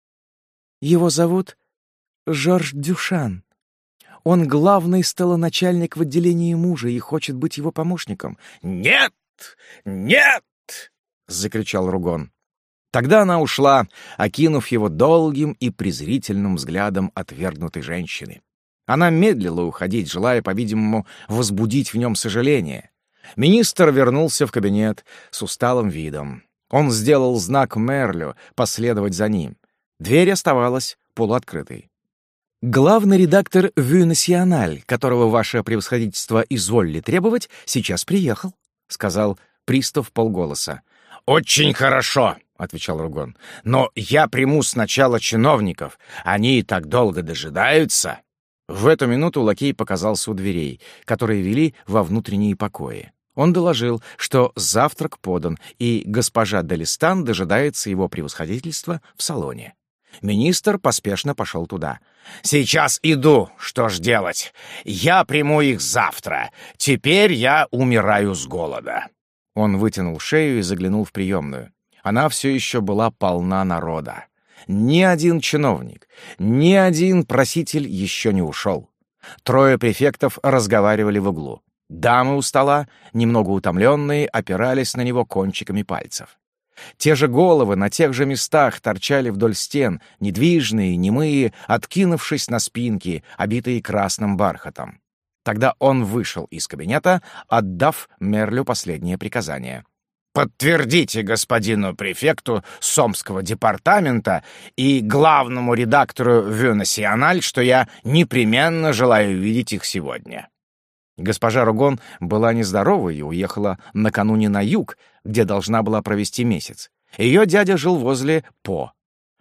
«Его зовут Жорж Дюшан. Он главный столоначальник в отделении мужа и хочет быть его помощником». «Нет! Нет!» — закричал Ругон. Тогда она ушла, окинув его долгим и презрительным взглядом отвергнутой женщины. Она медлила уходить, желая, по-видимому, возбудить в нем сожаление. Министр вернулся в кабинет с усталым видом. Он сделал знак Мерлю последовать за ним. Дверь оставалась полуоткрытой. «Главный редактор «Вю Насьональ», которого ваше превосходительство изволили требовать, сейчас приехал», — сказал пристав полголоса. «Очень хорошо», — отвечал Ругон. «Но я приму сначала чиновников. Они и так долго дожидаются». В эту минуту лакей показался у дверей, которые вели во внутренние покои. Он доложил, что завтрак подан, и госпожа Делистан дожидается его превосходительства в салоне. Министр поспешно пошел туда. «Сейчас иду. Что ж делать? Я приму их завтра. Теперь я умираю с голода». Он вытянул шею и заглянул в приемную. Она все еще была полна народа. Ни один чиновник, ни один проситель еще не ушел. Трое префектов разговаривали в углу. Дамы у стола, немного утомленные, опирались на него кончиками пальцев. Те же головы на тех же местах торчали вдоль стен, недвижные, немые, откинувшись на спинки, обитые красным бархатом. Тогда он вышел из кабинета, отдав Мерлю последнее приказание. «Подтвердите господину префекту Сомского департамента и главному редактору «Вю Насьональ», что я непременно желаю видеть их сегодня». Госпожа Ругон была нездорова и уехала накануне на юг, где должна была провести месяц. Ее дядя жил возле По.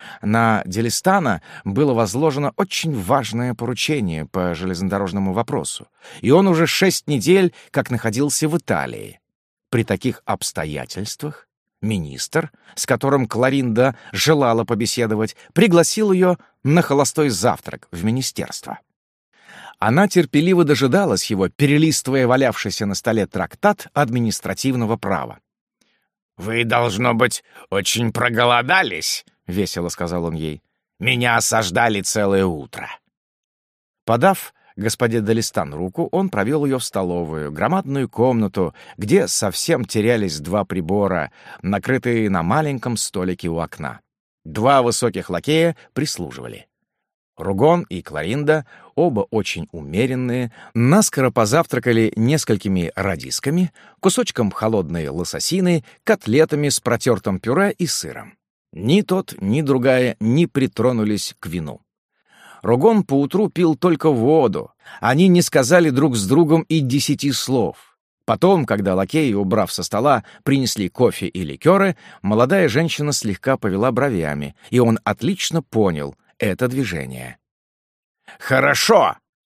На Делистана было возложено очень важное поручение по железнодорожному вопросу, и он уже шесть недель как находился в Италии. При таких обстоятельствах министр, с которым Кларинда желала побеседовать, пригласил ее на холостой завтрак в министерство. Она терпеливо дожидалась его, перелистывая валявшийся на столе трактат административного права. «Вы, должно быть, очень проголодались», — весело сказал он ей. «Меня осаждали целое утро». Подав господе Делистан руку, он провел ее в столовую, громадную комнату, где совсем терялись два прибора, накрытые на маленьком столике у окна. Два высоких лакея прислуживали. Ругон и Кларинда, оба очень умеренные, наскоро позавтракали несколькими радисками, кусочком холодной лососины, котлетами с протертым пюре и сыром. Ни тот, ни другая не притронулись к вину. Ругон поутру пил только воду. Они не сказали друг с другом и десяти слов. Потом, когда лакеи, убрав со стола, принесли кофе и ликеры, молодая женщина слегка повела бровями, и он отлично понял это движение. «Хорошо»,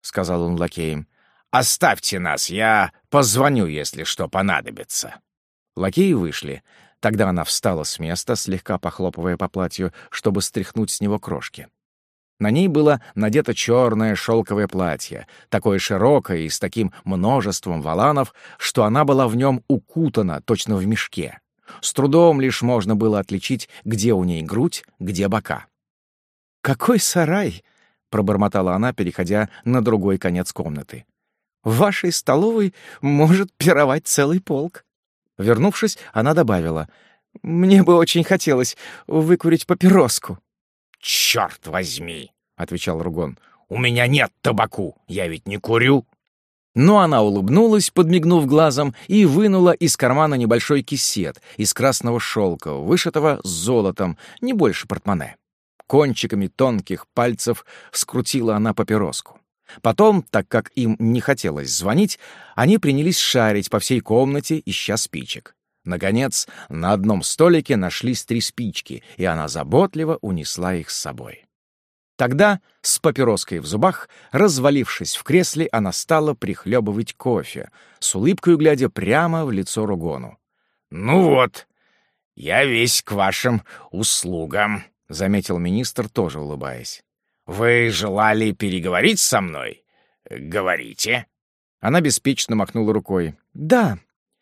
— сказал он лакеям. «Оставьте нас, я позвоню, если что понадобится». Лакеи вышли. Тогда она встала с места, слегка похлопывая по платью, чтобы стряхнуть с него крошки. На ней было надето черное шелковое платье, такое широкое и с таким множеством воланов, что она была в нем укутана, точно в мешке. С трудом лишь можно было отличить, где у ней грудь, где бока. «Какой сарай!» — пробормотала она, переходя на другой конец комнаты. «В вашей столовой может пировать целый полк». Вернувшись, она добавила: «Мне бы очень хотелось выкурить папироску». «Черт возьми!» — отвечал Ругон. «У меня нет табаку, я ведь не курю». Но она улыбнулась, подмигнув глазом, и вынула из кармана небольшой кисет из красного шелка, вышитого с золотом, не больше портмоне. Кончиками тонких пальцев скрутила она папироску. Потом, так как им не хотелось звонить, они принялись шарить по всей комнате, ища спичек. Наконец, на одном столике нашлись три спички, и она заботливо унесла их с собой. Тогда, с папироской в зубах, развалившись в кресле, она стала прихлебывать кофе, с улыбкой глядя прямо в лицо Ругону. «Ну вот, я весь к вашим услугам», — заметил министр, тоже улыбаясь. «Вы желали переговорить со мной? Говорите». Она беспечно махнула рукой. «Да,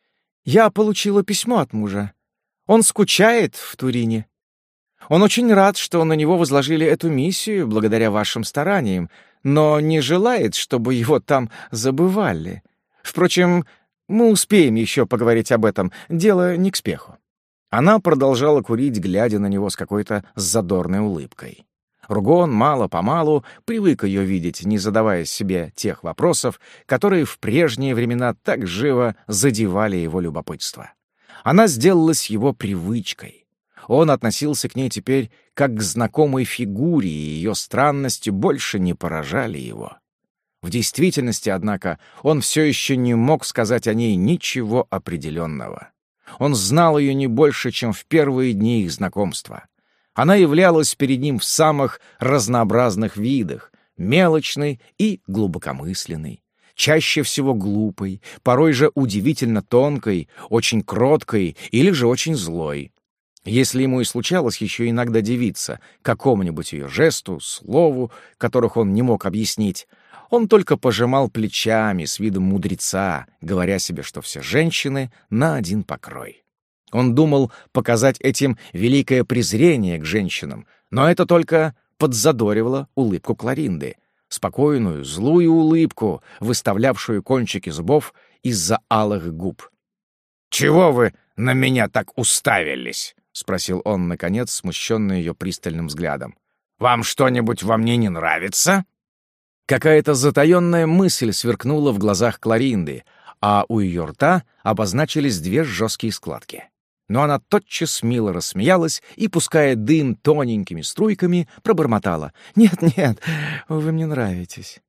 я получила письмо от мужа. Он скучает в Турине. Он очень рад, что на него возложили эту миссию благодаря вашим стараниям, но не желает, чтобы его там забывали. Впрочем, мы успеем еще поговорить об этом. Дело не к спеху». Она продолжала курить, глядя на него с какой-то задорной улыбкой. Ругон мало-помалу привык ее видеть, не задавая себе тех вопросов, которые в прежние времена так живо задевали его любопытство. Она сделалась его привычкой. Он относился к ней теперь как к знакомой фигуре, и ее странности больше не поражали его. В действительности, однако, он все еще не мог сказать о ней ничего определенного. Он знал ее не больше, чем в первые дни их знакомства. Она являлась перед ним в самых разнообразных видах, мелочной и глубокомысленной, чаще всего глупой, порой же удивительно тонкой, очень кроткой или же очень злой. Если ему и случалось еще иногда дивиться какому-нибудь ее жесту, слову, которых он не мог объяснить, он только пожимал плечами с видом мудреца, говоря себе, что все женщины на один покрой. Он думал показать этим великое презрение к женщинам, но это только подзадоривало улыбку Кларинды, спокойную, злую улыбку, выставлявшую кончики зубов из-за алых губ. «Чего вы на меня так уставились?» — спросил он, наконец, смущенный ее пристальным взглядом. «Вам что-нибудь во мне не нравится?» Какая-то затаенная мысль сверкнула в глазах Кларинды, а у ее рта обозначились две жесткие складки. Но она тотчас мило рассмеялась и, пуская дым тоненькими струйками, пробормотала: «Нет, нет, вы мне нравитесь.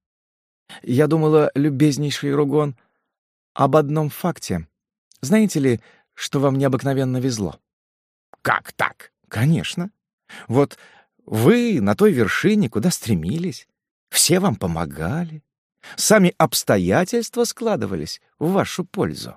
Я думала, любезнейший Ругон, об одном факте. Знаете ли, что вам необыкновенно везло?» «Как так?» «Конечно. Вот вы на той вершине, куда стремились. Все вам помогали. Сами обстоятельства складывались в вашу пользу».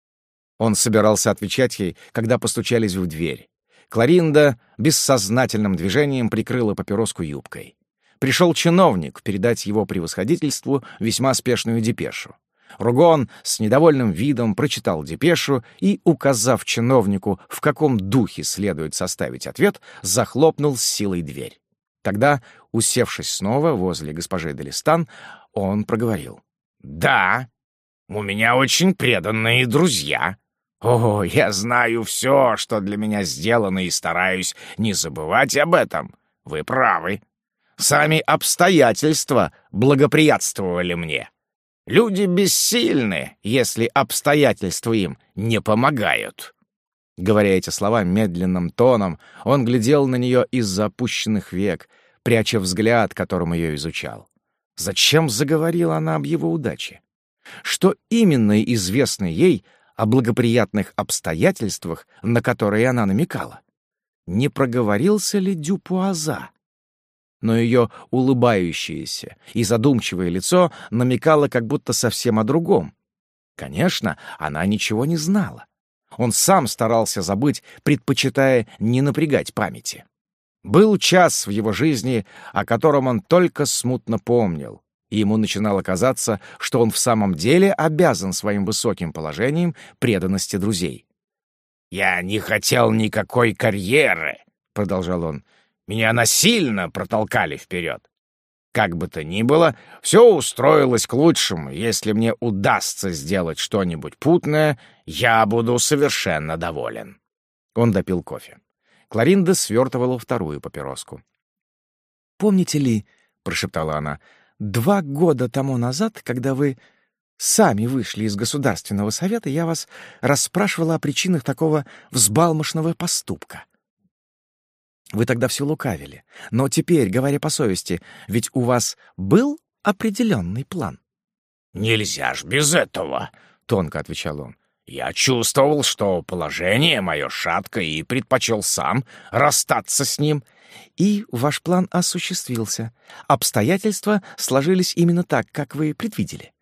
Он собирался отвечать ей, когда постучались в дверь. Кларинда бессознательным движением прикрыла папироску юбкой. Пришел чиновник передать его превосходительству весьма спешную депешу. Ругон с недовольным видом прочитал депешу и, указав чиновнику, в каком духе следует составить ответ, захлопнул с силой дверь. Тогда, усевшись снова возле госпожи де Листан, он проговорил: «Да, у меня очень преданные друзья. О, я знаю все, что для меня сделано, и стараюсь не забывать об этом. Вы правы. Сами обстоятельства благоприятствовали мне. Люди бессильны, если обстоятельства им не помогают». Говоря эти слова медленным тоном, он глядел на нее из-за опущенных век, пряча взгляд, которым ее изучал. Зачем заговорила она об его удаче? Что именно известно ей о благоприятных обстоятельствах, на которые она намекала? Не проговорился ли Дюпуаза? но ее улыбающееся и задумчивое лицо намекало как будто совсем о другом. Конечно, она ничего не знала. Он сам старался забыть, предпочитая не напрягать памяти. Был час в его жизни, о котором он только смутно помнил, и ему начинало казаться, что он в самом деле обязан своим высоким положением преданности друзей. «Я не хотел никакой карьеры», — продолжал он. «Меня насильно протолкали вперед. Как бы то ни было, все устроилось к лучшему. Если мне удастся сделать что-нибудь путное, я буду совершенно доволен». Он допил кофе. Кларинда свертывала вторую папироску. «Помните ли, — прошептала она, — два года тому назад, когда вы сами вышли из Государственного совета, я вас расспрашивала о причинах такого взбалмошного поступка. Вы тогда все лукавили. Но теперь, говоря по совести, ведь у вас был определенный план». «Нельзя ж без этого», — тонко отвечал он. «Я чувствовал, что положение мое шаткое, и предпочел сам расстаться с ним». «И ваш план осуществился. Обстоятельства сложились именно так, как вы предвидели».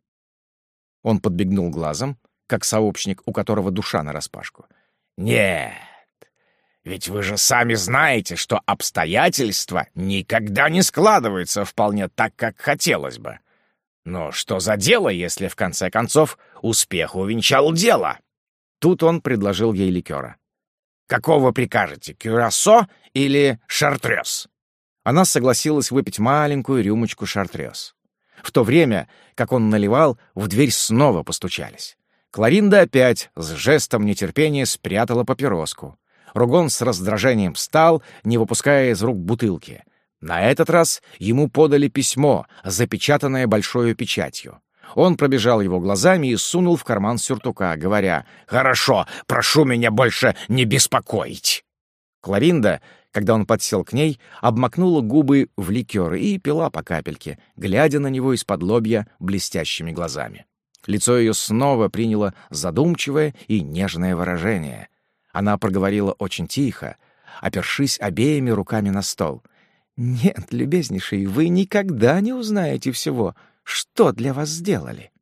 Он подбегнул глазом, как сообщник, у которого душа нараспашку. «Нет, ведь вы же сами знаете, что обстоятельства никогда не складываются вполне так, как хотелось бы. Но что за дело, если, в конце концов, успех увенчал дело?» Тут он предложил ей ликера. «Какого прикажете, кюрасо или шартрез?» Она согласилась выпить маленькую рюмочку шартрез. В то время, как он наливал, в дверь снова постучались. Кларинда опять с жестом нетерпения спрятала папироску. Ругон с раздражением встал, не выпуская из рук бутылки. На этот раз ему подали письмо, запечатанное большой печатью. Он пробежал его глазами и сунул в карман сюртука, говоря: «Хорошо, прошу меня больше не беспокоить». Кларинда, когда он подсел к ней, обмакнула губы в ликер и пила по капельке, глядя на него из-под лобья блестящими глазами. Лицо ее снова приняло задумчивое и нежное выражение. Она проговорила очень тихо, опершись обеими руками на стол. «Нет, любезнейший, вы никогда не узнаете всего, что для вас сделали».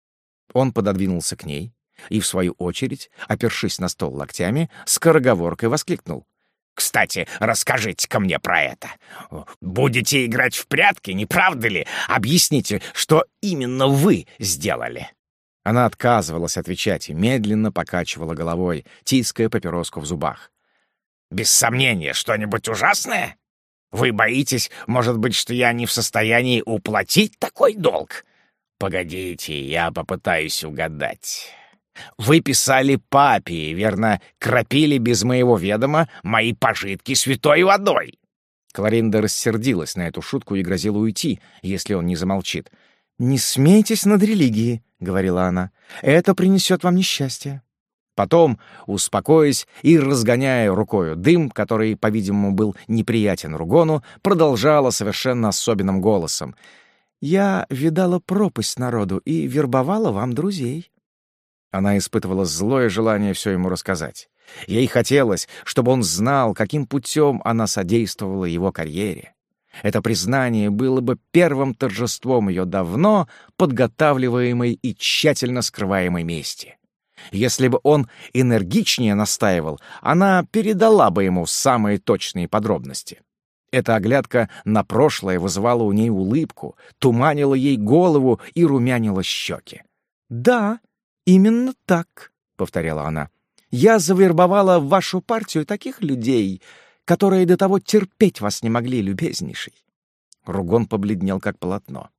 Он пододвинулся к ней и, в свою очередь, опершись на стол локтями, скороговоркой воскликнул: «Кстати, расскажите-ка мне про это. Будете играть в прятки, не правда ли? Объясните, что именно вы сделали». Она отказывалась отвечать и медленно покачивала головой, тиская папироску в зубах. «Без сомнения, что-нибудь ужасное? Вы боитесь, может быть, что я не в состоянии уплатить такой долг? Погодите, я попытаюсь угадать. Вы писали папе, верно, кропили без моего ведома мои пожитки святой водой». Кларинда рассердилась на эту шутку и грозила уйти, если он не замолчит. «Не смейтесь над религией», — говорила она. «Это принесет вам несчастье». Потом, успокоясь и разгоняя рукою дым, который, по-видимому, был неприятен Ругону, продолжала совершенно особенным голосом: «Я видала пропасть народу и вербовала вам друзей». Она испытывала злое желание все ему рассказать. Ей хотелось, чтобы он знал, каким путем она содействовала его карьере. Это признание было бы первым торжеством ее давно подготавливаемой и тщательно скрываемой мести. Если бы он энергичнее настаивал, она передала бы ему самые точные подробности. Эта оглядка на прошлое вызывала у ней улыбку, туманила ей голову и румянила щеки. «Да, именно так», — повторяла она. «Я завербовала в вашу партию таких людей, которые до того терпеть вас не могли, любезнейший». Ругон побледнел, как полотно.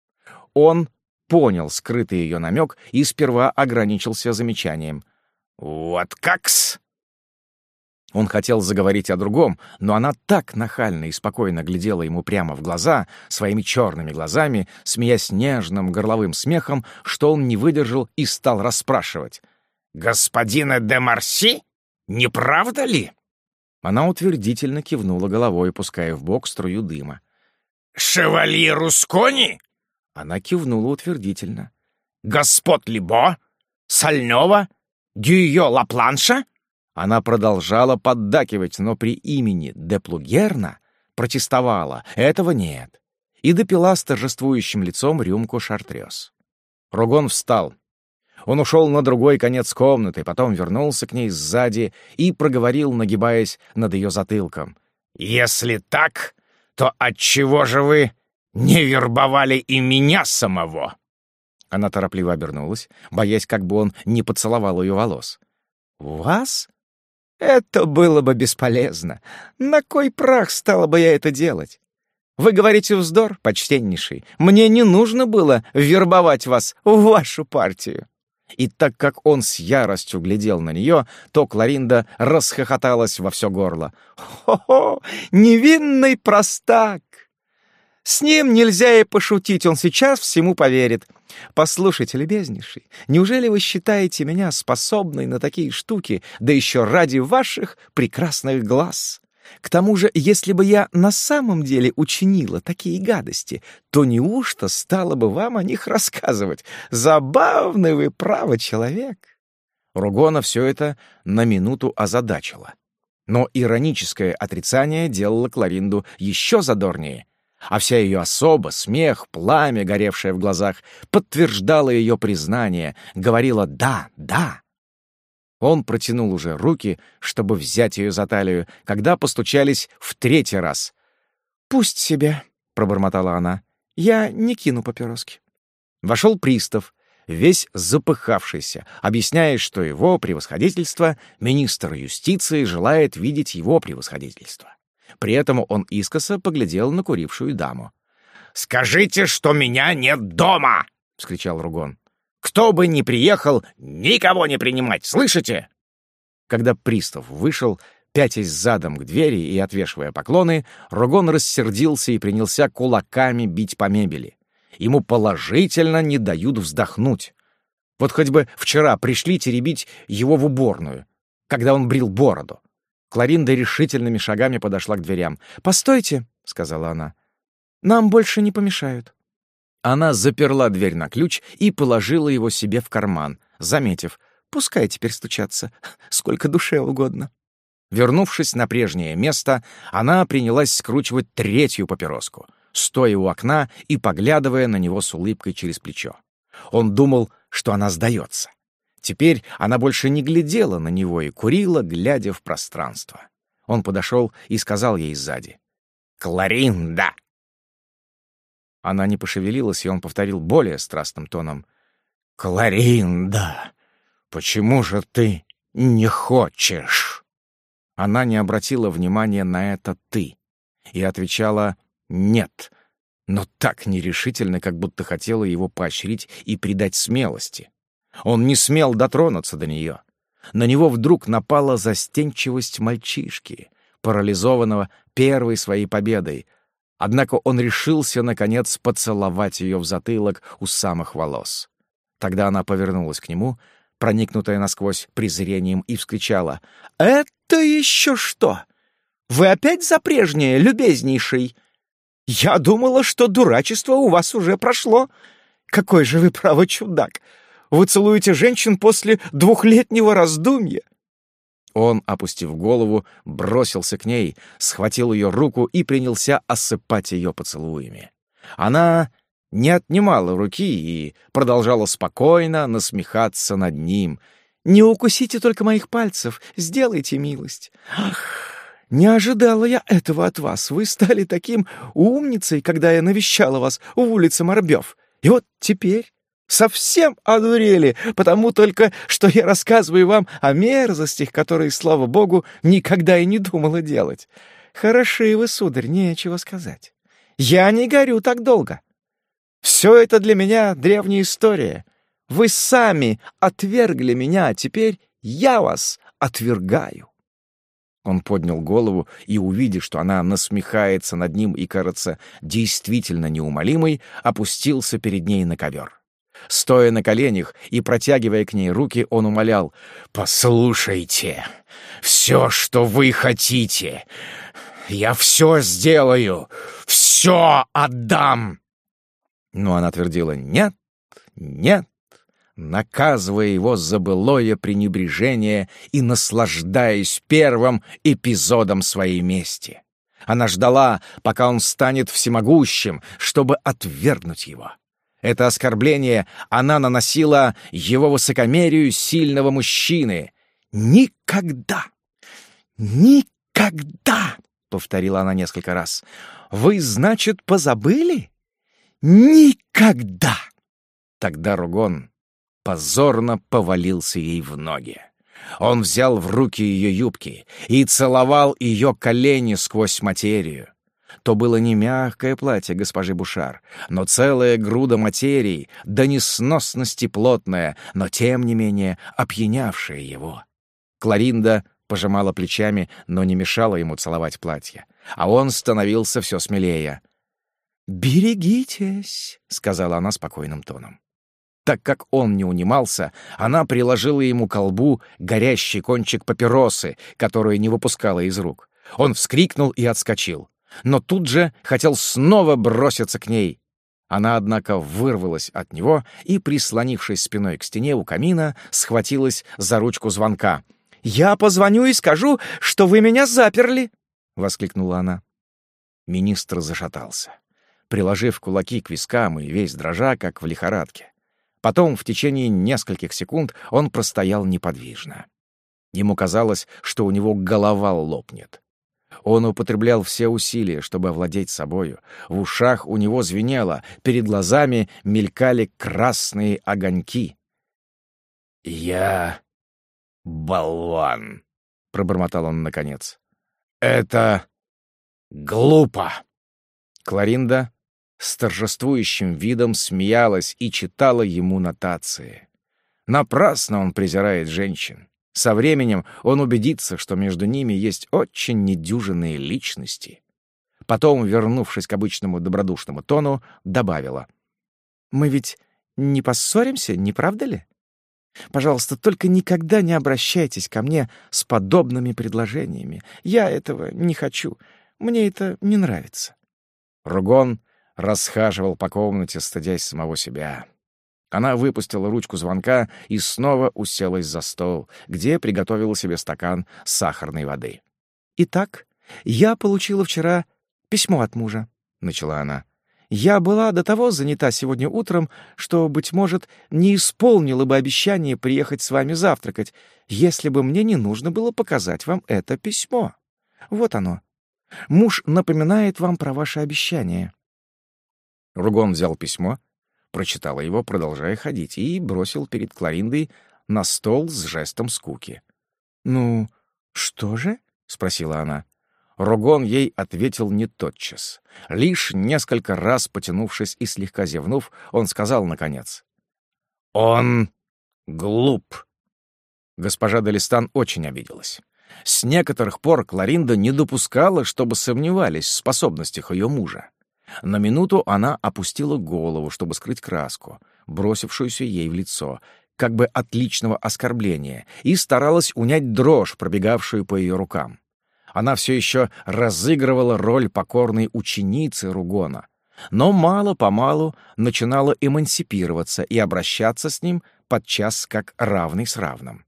Он понял скрытый ее намек и сперва ограничился замечанием: «Вот как-с!» Он хотел заговорить о другом, но она так нахально и спокойно глядела ему прямо в глаза, своими черными глазами, смеясь нежным горловым смехом, что он не выдержал и стал расспрашивать: «Господина де Марси? Не правда ли?» Она утвердительно кивнула головой, пуская в бок струю дыма. «Шевалье Рускони?» Она кивнула утвердительно. «Господ Либо? Сальнова? Дюйо Лапланша?» Она продолжала поддакивать, но при имени де Плугерна протестовала. Этого нет. И допила с торжествующим лицом рюмку шартрёз. Ругон встал. Он ушел на другой конец комнаты, потом вернулся к ней сзади и проговорил, нагибаясь над ее затылком. «Если так, то отчего же вы не вербовали и меня самого?» Она торопливо обернулась, боясь, как бы он не поцеловал ее волос. «Вас? Это было бы бесполезно. На кой прах стала бы я это делать? Вы говорите вздор, почтеннейший. Мне не нужно было вербовать вас в вашу партию». И так как он с яростью глядел на нее, то Кларинда расхохоталась во все горло. «Хо-хо! Невинный простак! С ним нельзя и пошутить, он сейчас всему поверит. Послушайте, любезнейший, неужели вы считаете меня способной на такие штуки, да еще ради ваших прекрасных глаз? К тому же, если бы я на самом деле учинила такие гадости, то неужто стала бы вам о них рассказывать? Забавный вы, право, человек». Ругона все это на минуту озадачило. Но ироническое отрицание делало Кларинду еще задорнее, а вся ее особа, смех, пламя, горевшее в глазах, подтверждало ее признание, говорила «да, да». Он протянул уже руки, чтобы взять ее за талию, когда постучались в третий раз. «Пусть себе», — пробормотала она, — «я не кину папироски». Вошел пристав, весь запыхавшийся, объясняя, что его превосходительство, министр юстиции, желает видеть его превосходительство. При этом он искоса поглядел на курившую даму. «Скажите, что меня нет дома!» — вскричал Ругон. «Кто бы ни приехал, никого не принимать, слышите?» Когда пристав вышел, пятясь задом к двери и отвешивая поклоны, Ругон рассердился и принялся кулаками бить по мебели. Ему положительно не дают вздохнуть. Вот хоть бы вчера пришли теребить его в уборную, когда он брил бороду. Кларинда решительными шагами подошла к дверям. «Постойте», — сказала она, — «нам больше не помешают». Она заперла дверь на ключ и положила его себе в карман, заметив, «Пускай теперь стучатся, сколько душе угодно». Вернувшись на прежнее место, она принялась скручивать третью папироску, стоя у окна и поглядывая на него с улыбкой через плечо. Он думал, что она сдается. Теперь она больше не глядела на него и курила, глядя в пространство. Он подошел и сказал ей сзади: «Кларинда!» Она не пошевелилась, и он повторил более страстным тоном: «Кларинда, почему же ты не хочешь?» Она не обратила внимания на это «ты» и отвечала «нет», но так нерешительно, как будто хотела его поощрить и придать смелости. Он не смел дотронуться до нее. На него вдруг напала застенчивость мальчишки, парализованного первой своей победой. Однако он решился, наконец, поцеловать ее в затылок у самых волос. Тогда она повернулась к нему, проникнутая насквозь презрением, и вскричала: «Это еще что? Вы опять за прежнее, любезнейший? Я думала, что дурачество у вас уже прошло. Какой же вы, право, чудак! Вы целуете женщин после двухлетнего раздумья!» Он, опустив голову, бросился к ней, схватил ее руку и принялся осыпать ее поцелуями. Она не отнимала руки и продолжала спокойно насмехаться над ним. «Не укусите только моих пальцев, сделайте милость. Ах, не ожидала я этого от вас. Вы стали таким умницей, когда я навещала вас в улице Морбёв. И вот теперь совсем одурели, потому только, что я рассказываю вам о мерзостях, которые, слава богу, никогда и не думала делать. Хороши вы, сударь, нечего сказать. Я не горю так долго. Все это для меня древняя история. Вы сами отвергли меня, а теперь я вас отвергаю». Он поднял голову и, увидев, что она насмехается над ним и, кажется, действительно неумолимой, опустился перед ней на ковер. Стоя на коленях и протягивая к ней руки, он умолял: «Послушайте, все, что вы хотите, я все сделаю, все отдам». Но она твердила «нет, нет», наказывая его за былое пренебрежение и наслаждаясь первым эпизодом своей мести. Она ждала, пока он станет всемогущим, чтобы отвергнуть его. Это оскорбление она наносила его высокомерию сильного мужчины. «Никогда! Никогда!» — повторила она несколько раз. «Вы, значит, позабыли? Никогда!» Тогда Ругон позорно повалился ей в ноги. Он взял в руки ее юбки и целовал ее колени сквозь материю. То было не мягкое платье госпожи Бушар, но целая груда материи, до несносности плотная, но тем не менее опьянявшая его. Кларинда пожимала плечами, но не мешала ему целовать платье, а он становился все смелее. «Берегитесь», — сказала она спокойным тоном. Так как он не унимался, она приложила ему к колбу горящий кончик папиросы, которую не выпускала из рук. Он вскрикнул и отскочил, но тут же хотел снова броситься к ней. Она, однако, вырвалась от него и, прислонившись спиной к стене у камина, схватилась за ручку звонка. «Я позвоню и скажу, что вы меня заперли!» — воскликнула она. Министр зашатался, приложив кулаки к вискам и весь дрожа, как в лихорадке. Потом, в течение нескольких секунд, он простоял неподвижно. Ему казалось, что у него голова лопнет. Он употреблял все усилия, чтобы овладеть собою. В ушах у него звенело, перед глазами мелькали красные огоньки. «Я болван», — пробормотал он наконец. «Это глупо». Кларинда с торжествующим видом смеялась и читала ему нотации. Напрасно он презирает женщин. Со временем он убедится, что между ними есть очень недюжинные личности. Потом, вернувшись к обычному добродушному тону, добавила: «Мы ведь не поссоримся, не правда ли? Пожалуйста, только никогда не обращайтесь ко мне с подобными предложениями. Я этого не хочу. Мне это не нравится». Ругон расхаживал по комнате, стыдясь самого себя. Она выпустила ручку звонка и снова уселась за стол, где приготовила себе стакан сахарной воды. «Итак, я получила вчера письмо от мужа», — начала она. «Я была до того занята сегодня утром, что, быть может, не исполнила бы обещание приехать с вами завтракать, если бы мне не нужно было показать вам это письмо. Вот оно. Муж напоминает вам про ваше обещание». Ругон взял письмо, прочитал его, продолжая ходить, и бросил перед Клариндой на стол с жестом скуки. «Ну, что же?» — спросила она. Ругон ей ответил не тотчас. Лишь несколько раз потянувшись и слегка зевнув, он сказал наконец: «Он глуп». Госпожа де Листан очень обиделась. С некоторых пор Кларинда не допускала, чтобы сомневались в способностях ее мужа. На минуту она опустила голову, чтобы скрыть краску, бросившуюся ей в лицо, как бы от личного оскорбления, и старалась унять дрожь, пробегавшую по ее рукам. Она все еще разыгрывала роль покорной ученицы Ругона, но мало-помалу начинала эмансипироваться и обращаться с ним подчас как равный с равным.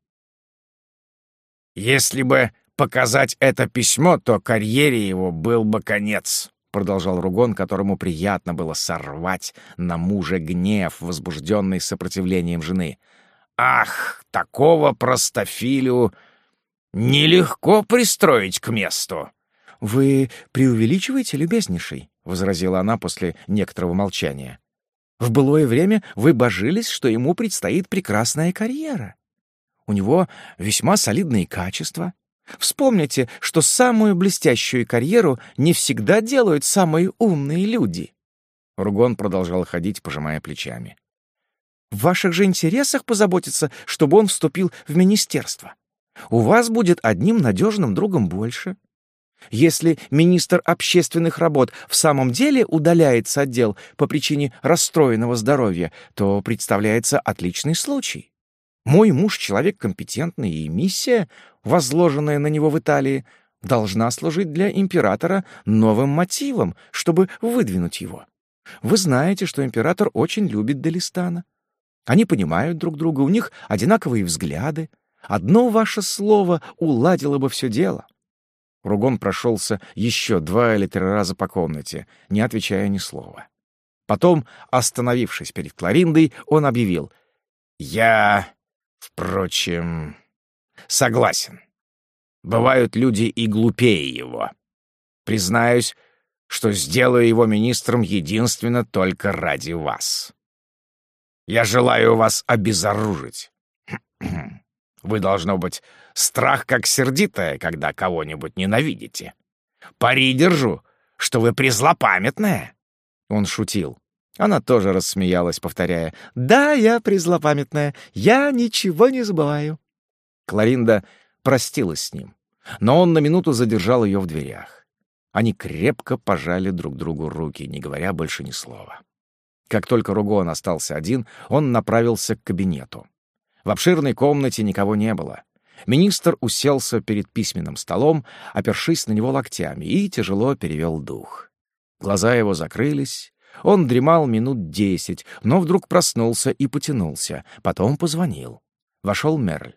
«Если бы показать это письмо, то карьере его был бы конец», — продолжал Ругон, которому приятно было сорвать на мужа гнев, возбужденный сопротивлением жены. «Ах, такого простофилю нелегко пристроить к месту!» «Вы преувеличиваете, любезнейший», — возразила она после некоторого молчания. «В былое время вы божились, что ему предстоит прекрасная карьера. У него весьма солидные качества. Вспомните, что самую блестящую карьеру не всегда делают самые умные люди». Ругон продолжал ходить, пожимая плечами. «В ваших же интересах позаботиться, чтобы он вступил в министерство. У вас будет одним надежным другом больше. Если министр общественных работ в самом деле удаляется от дел по причине расстроенного здоровья, то представляется отличный случай. Мой муж — человек компетентный, и миссия, возложенная на него в Италии, должна служить для императора новым мотивом, чтобы выдвинуть его. Вы знаете, что император очень любит де Листана. Они понимают друг друга, у них одинаковые взгляды. Одно ваше слово уладило бы все дело». Ругон прошелся еще два или три раза по комнате, не отвечая ни слова. Потом, остановившись перед Клариндой, он объявил: «Я, впрочем, согласен. Бывают люди и глупее его. Признаюсь, что сделаю его министром единственно только ради вас. Я желаю вас обезоружить. Вы, должно быть, страх как сердитая, когда кого-нибудь ненавидите. Пари держу, что вы презлопамятная». Он шутил. Она тоже рассмеялась, повторяя: «Да, я презлопамятная, я ничего не забываю». Кларинда простилась с ним, но он на минуту задержал ее в дверях. Они крепко пожали друг другу руки, не говоря больше ни слова. Как только Ругон остался один, он направился к кабинету. В обширной комнате никого не было. Министр уселся перед письменным столом, опершись на него локтями, и тяжело перевел дух. Глаза его закрылись. Он дремал минут десять, но вдруг проснулся и потянулся. Потом позвонил. Вошел Мерль.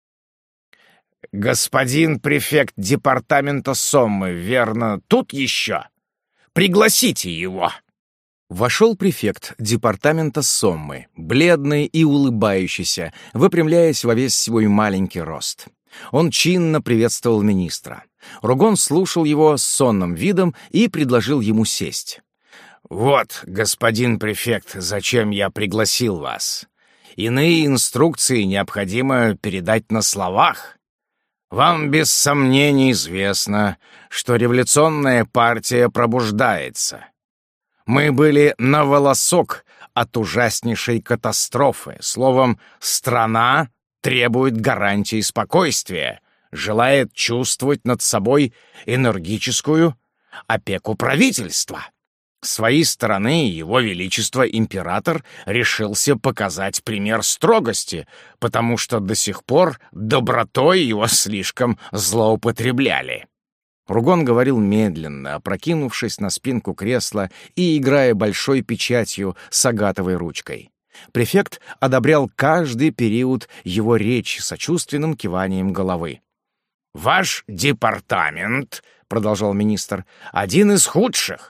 «Господин префект департамента Соммы, верно, тут еще? Пригласите его!» Вошел префект департамента Соммы, бледный и улыбающийся, выпрямляясь во весь свой маленький рост. Он чинно приветствовал министра. Ругон слушал его с сонным видом и предложил ему сесть. «Вот, господин префект, зачем я пригласил вас. Иные инструкции необходимо передать на словах. Вам без сомнений известно, что революционная партия пробуждается. Мы были на волосок от ужаснейшей катастрофы. Словом, страна требует гарантии спокойствия, желает чувствовать над собой энергическую опеку правительства. С своей стороны, его величество император решился показать пример строгости, потому что до сих пор добротой его слишком злоупотребляли». Ругон говорил медленно, опрокинувшись на спинку кресла и играя большой печатью с агатовой ручкой. Префект одобрял каждый период его речи сочувственным киванием головы. «Ваш департамент, — продолжал министр, — один из худших.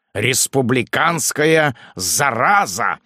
Республиканская зараза!»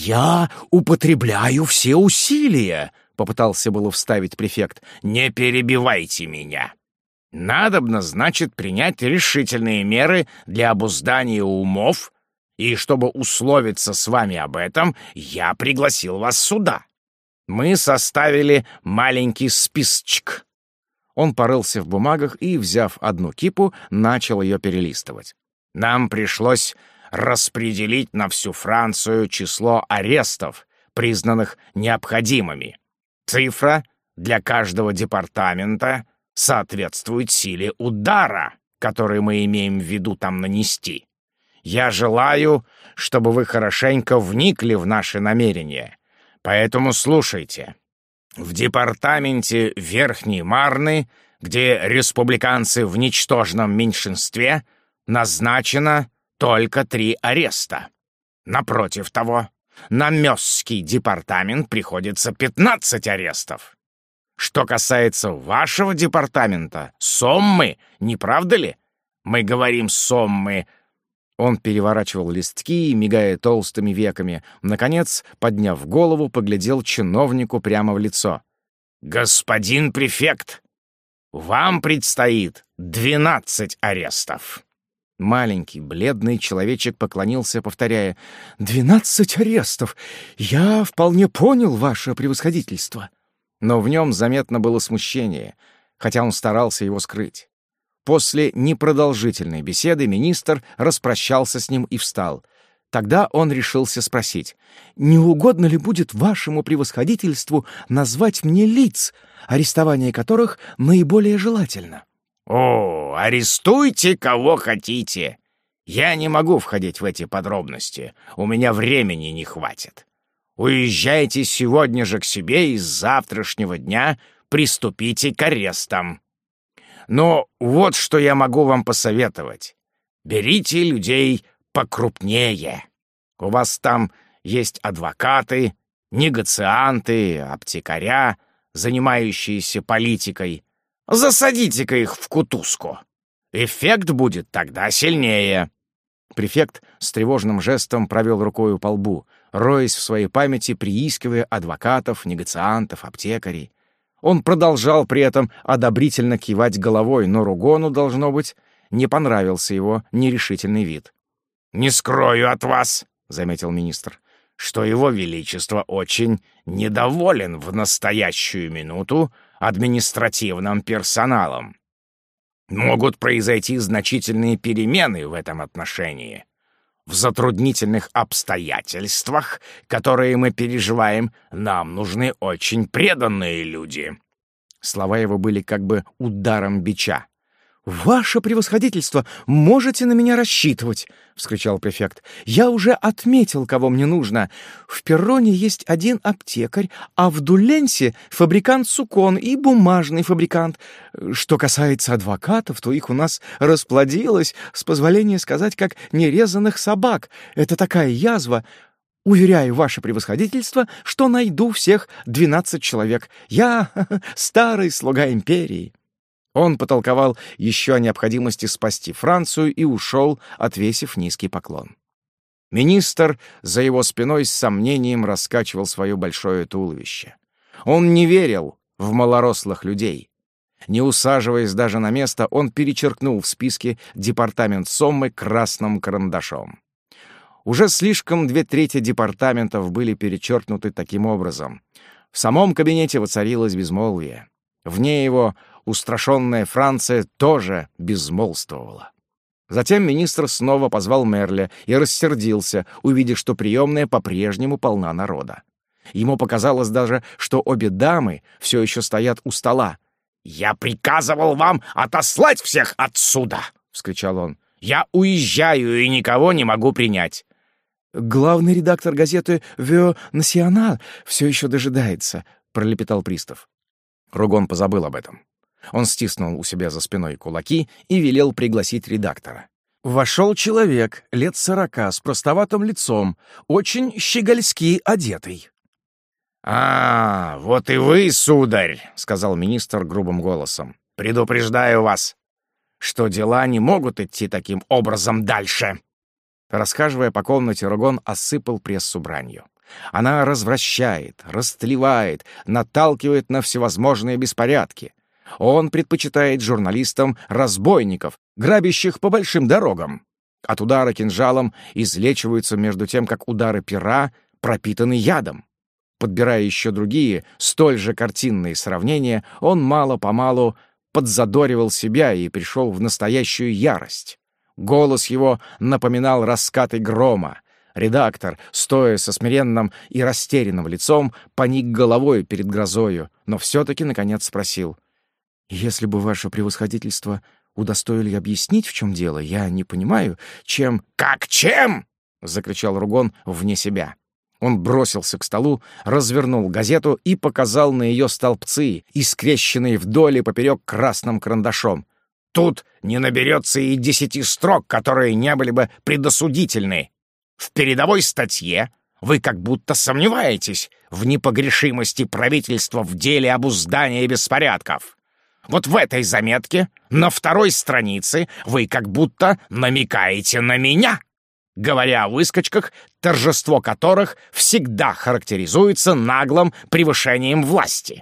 «Я употребляю все усилия!» — попытался было вставить префект. «Не перебивайте меня. Надобно, значит, принять решительные меры для обуздания умов, и чтобы условиться с вами об этом, я пригласил вас сюда. Мы составили маленький списочек». Он порылся в бумагах и, взяв одну кипу, начал ее перелистывать. «Нам пришлось распределить на всю Францию число арестов, признанных необходимыми. Цифра для каждого департамента соответствует силе удара, который мы имеем в виду там нанести. Я желаю, чтобы вы хорошенько вникли в наши намерения, поэтому слушайте. В департаменте Верхней Марны, где республиканцы в ничтожном меньшинстве, назначено только три ареста. Напротив того, на Мёсский департамент приходится пятнадцать арестов. Что касается вашего департамента, Соммы, не правда ли? Мы говорим Соммы». Он переворачивал листки, мигая толстыми веками. Наконец, подняв голову, поглядел чиновнику прямо в лицо. «Господин префект, вам предстоит двенадцать арестов». Маленький, бледный человечек поклонился, повторяя: «Двенадцать арестов! Я вполне понял ваше превосходительство». Но в нем заметно было смущение, хотя он старался его скрыть. После непродолжительной беседы министр распрощался с ним и встал. Тогда он решился спросить: «Не угодно ли будет вашему превосходительству назвать мне лиц, арестование которых наиболее желательно?» «О, арестуйте кого хотите. Я не могу входить в эти подробности. У меня времени не хватит. Уезжайте сегодня же к себе и с завтрашнего дня приступите к арестам. Но вот что я могу вам посоветовать. Берите людей покрупнее. У вас там есть адвокаты, негацианты, аптекаря, занимающиеся политикой. Засадите-ка их в кутузку. Эффект будет тогда сильнее». Префект с тревожным жестом провел рукою по лбу, роясь в своей памяти, приискивая адвокатов, негациантов, аптекарей. Он продолжал при этом одобрительно кивать головой, но Ругону, должно быть, не понравился его нерешительный вид. «Не скрою от вас», — заметил министр, «что его величество очень недоволен в настоящую минуту административным персоналом. Могут произойти значительные перемены в этом отношении. В затруднительных обстоятельствах, которые мы переживаем, нам нужны очень преданные люди». Слова его были как бы ударом бича. «Ваше превосходительство, можете на меня рассчитывать!» — вскричал префект. «Я уже отметил, кого мне нужно. В Перроне есть один аптекарь, а в Дуленсе — фабрикант сукон и бумажный фабрикант. Что касается адвокатов, то их у нас расплодилось, с позволения сказать, как нерезанных собак. Это такая язва. Уверяю, ваше превосходительство, что найду всех двенадцать человек. Я старый слуга империи». Он потолковал еще о необходимости спасти Францию и ушел, отвесив низкий поклон. Министр за его спиной с сомнением раскачивал свое большое туловище. Он не верил в малорослых людей. Не усаживаясь даже на место, он перечеркнул в списке департамент Соммы красным карандашом. Уже слишком две трети департаментов были перечеркнуты таким образом. В самом кабинете воцарилось безмолвие. Вне его устрашенная Франция тоже безмолвствовала. Затем министр снова позвал Мерля и рассердился, увидев, что приемная по-прежнему полна народа. Ему показалось даже, что обе дамы все еще стоят у стола. «Я приказывал вам отослать всех отсюда!» — вскричал он. «Я уезжаю и никого не могу принять». «Главный редактор газеты «Вё Национал» все еще дожидается», — пролепетал пристав. Ругон позабыл об этом. Он стиснул у себя за спиной кулаки и велел пригласить редактора. Вошел человек лет сорока с простоватым лицом, очень щегольски одетый. «А, вот и вы, сударь», — сказал министр грубым голосом. «Предупреждаю вас, что дела не могут идти таким образом дальше». Расхаживая по комнате, Ругон осыпал прессу бранью. Она развращает, растлевает, наталкивает на всевозможные беспорядки. Он предпочитает журналистам разбойников, грабящих по большим дорогам. От удара кинжалом излечиваются между тем, как удары пера пропитаны ядом. Подбирая еще другие, столь же картинные сравнения, он мало-помалу подзадоривал себя и пришел в настоящую ярость. Голос его напоминал раскаты грома. Редактор, стоя со смиренным и растерянным лицом, поник головой перед грозою, но все-таки, наконец, спросил: «Если бы ваше превосходительство удостоили объяснить, в чем дело, я не понимаю, чем...» «Как чем?» — закричал Ругон вне себя. Он бросился к столу, развернул газету и показал на ее столбцы, искрещенные вдоль и поперек красным карандашом. «Тут не наберется и десяти строк, которые не были бы предосудительны. В передовой статье вы как будто сомневаетесь в непогрешимости правительства в деле обуздания беспорядков. Вот в этой заметке на второй странице вы как будто намекаете на меня, говоря о выскочках, торжество которых всегда характеризуется наглым превышением власти.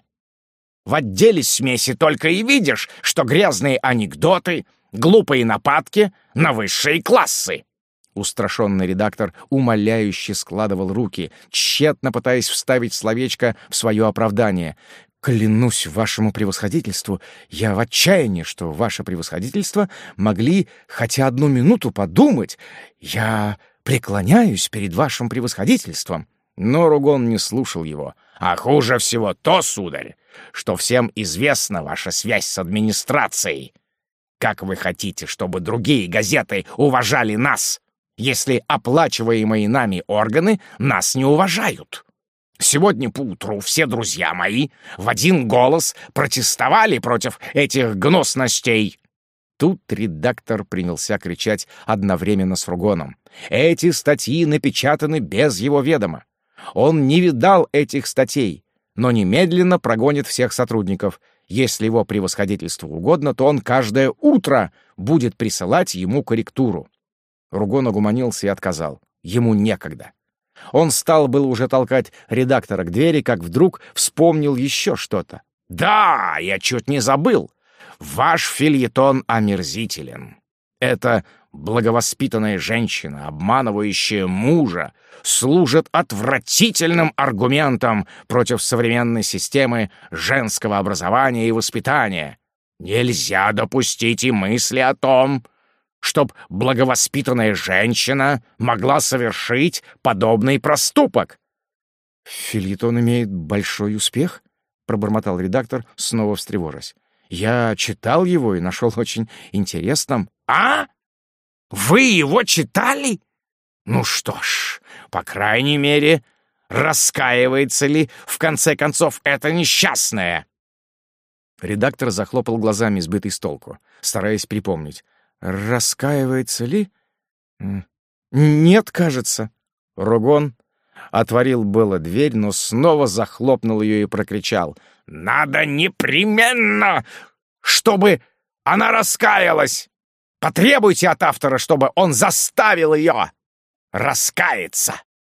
В отделе смеси только и видишь, что грязные анекдоты, глупые нападки на высшие классы». Устрашенный редактор умоляюще складывал руки, тщетно пытаясь вставить словечко в свое оправдание. «Клянусь вашему превосходительству, я в отчаянии, что ваше превосходительство могли хотя одну минуту подумать. Я преклоняюсь перед вашим превосходительством». Но Ругон не слушал его. «А хуже всего то, сударь, что всем известна ваша связь с администрацией. Как вы хотите, чтобы другие газеты уважали нас, если оплачиваемые нами органы нас не уважают? Сегодня поутру все друзья мои в один голос протестовали против этих гнусностей». Тут редактор принялся кричать одновременно с Ругоном. Эти статьи напечатаны без его ведома. Он не видал этих статей, но немедленно прогонит всех сотрудников. Если его превосходительству угодно, то он каждое утро будет присылать ему корректуру. Ругон огуманился и отказал. Ему некогда. Он стал было уже толкать редактора к двери, как вдруг вспомнил еще что-то. «Да, я чуть не забыл. Ваш фельетон омерзителен. Это благовоспитанная женщина, обманывающая мужа, служит отвратительным аргументом против современной системы женского образования и воспитания. Нельзя допустить и мысли о том, чтоб благовоспитанная женщина могла совершить подобный проступок». «Фельетон имеет большой успех?» — пробормотал редактор, снова встревожась. «Я читал его и нашел очень интересным». «А? Вы его читали? Ну что ж, по крайней мере, раскаивается ли в конце концов эта несчастная?» Редактор захлопал глазами, сбитый с толку, стараясь припомнить. «Раскаивается ли? Нет, кажется». Ругон отворил было дверь, но снова захлопнул ее и прокричал. «Надо непременно, чтобы она раскаялась! Потребуйте от автора, чтобы он заставил ее раскаяться!»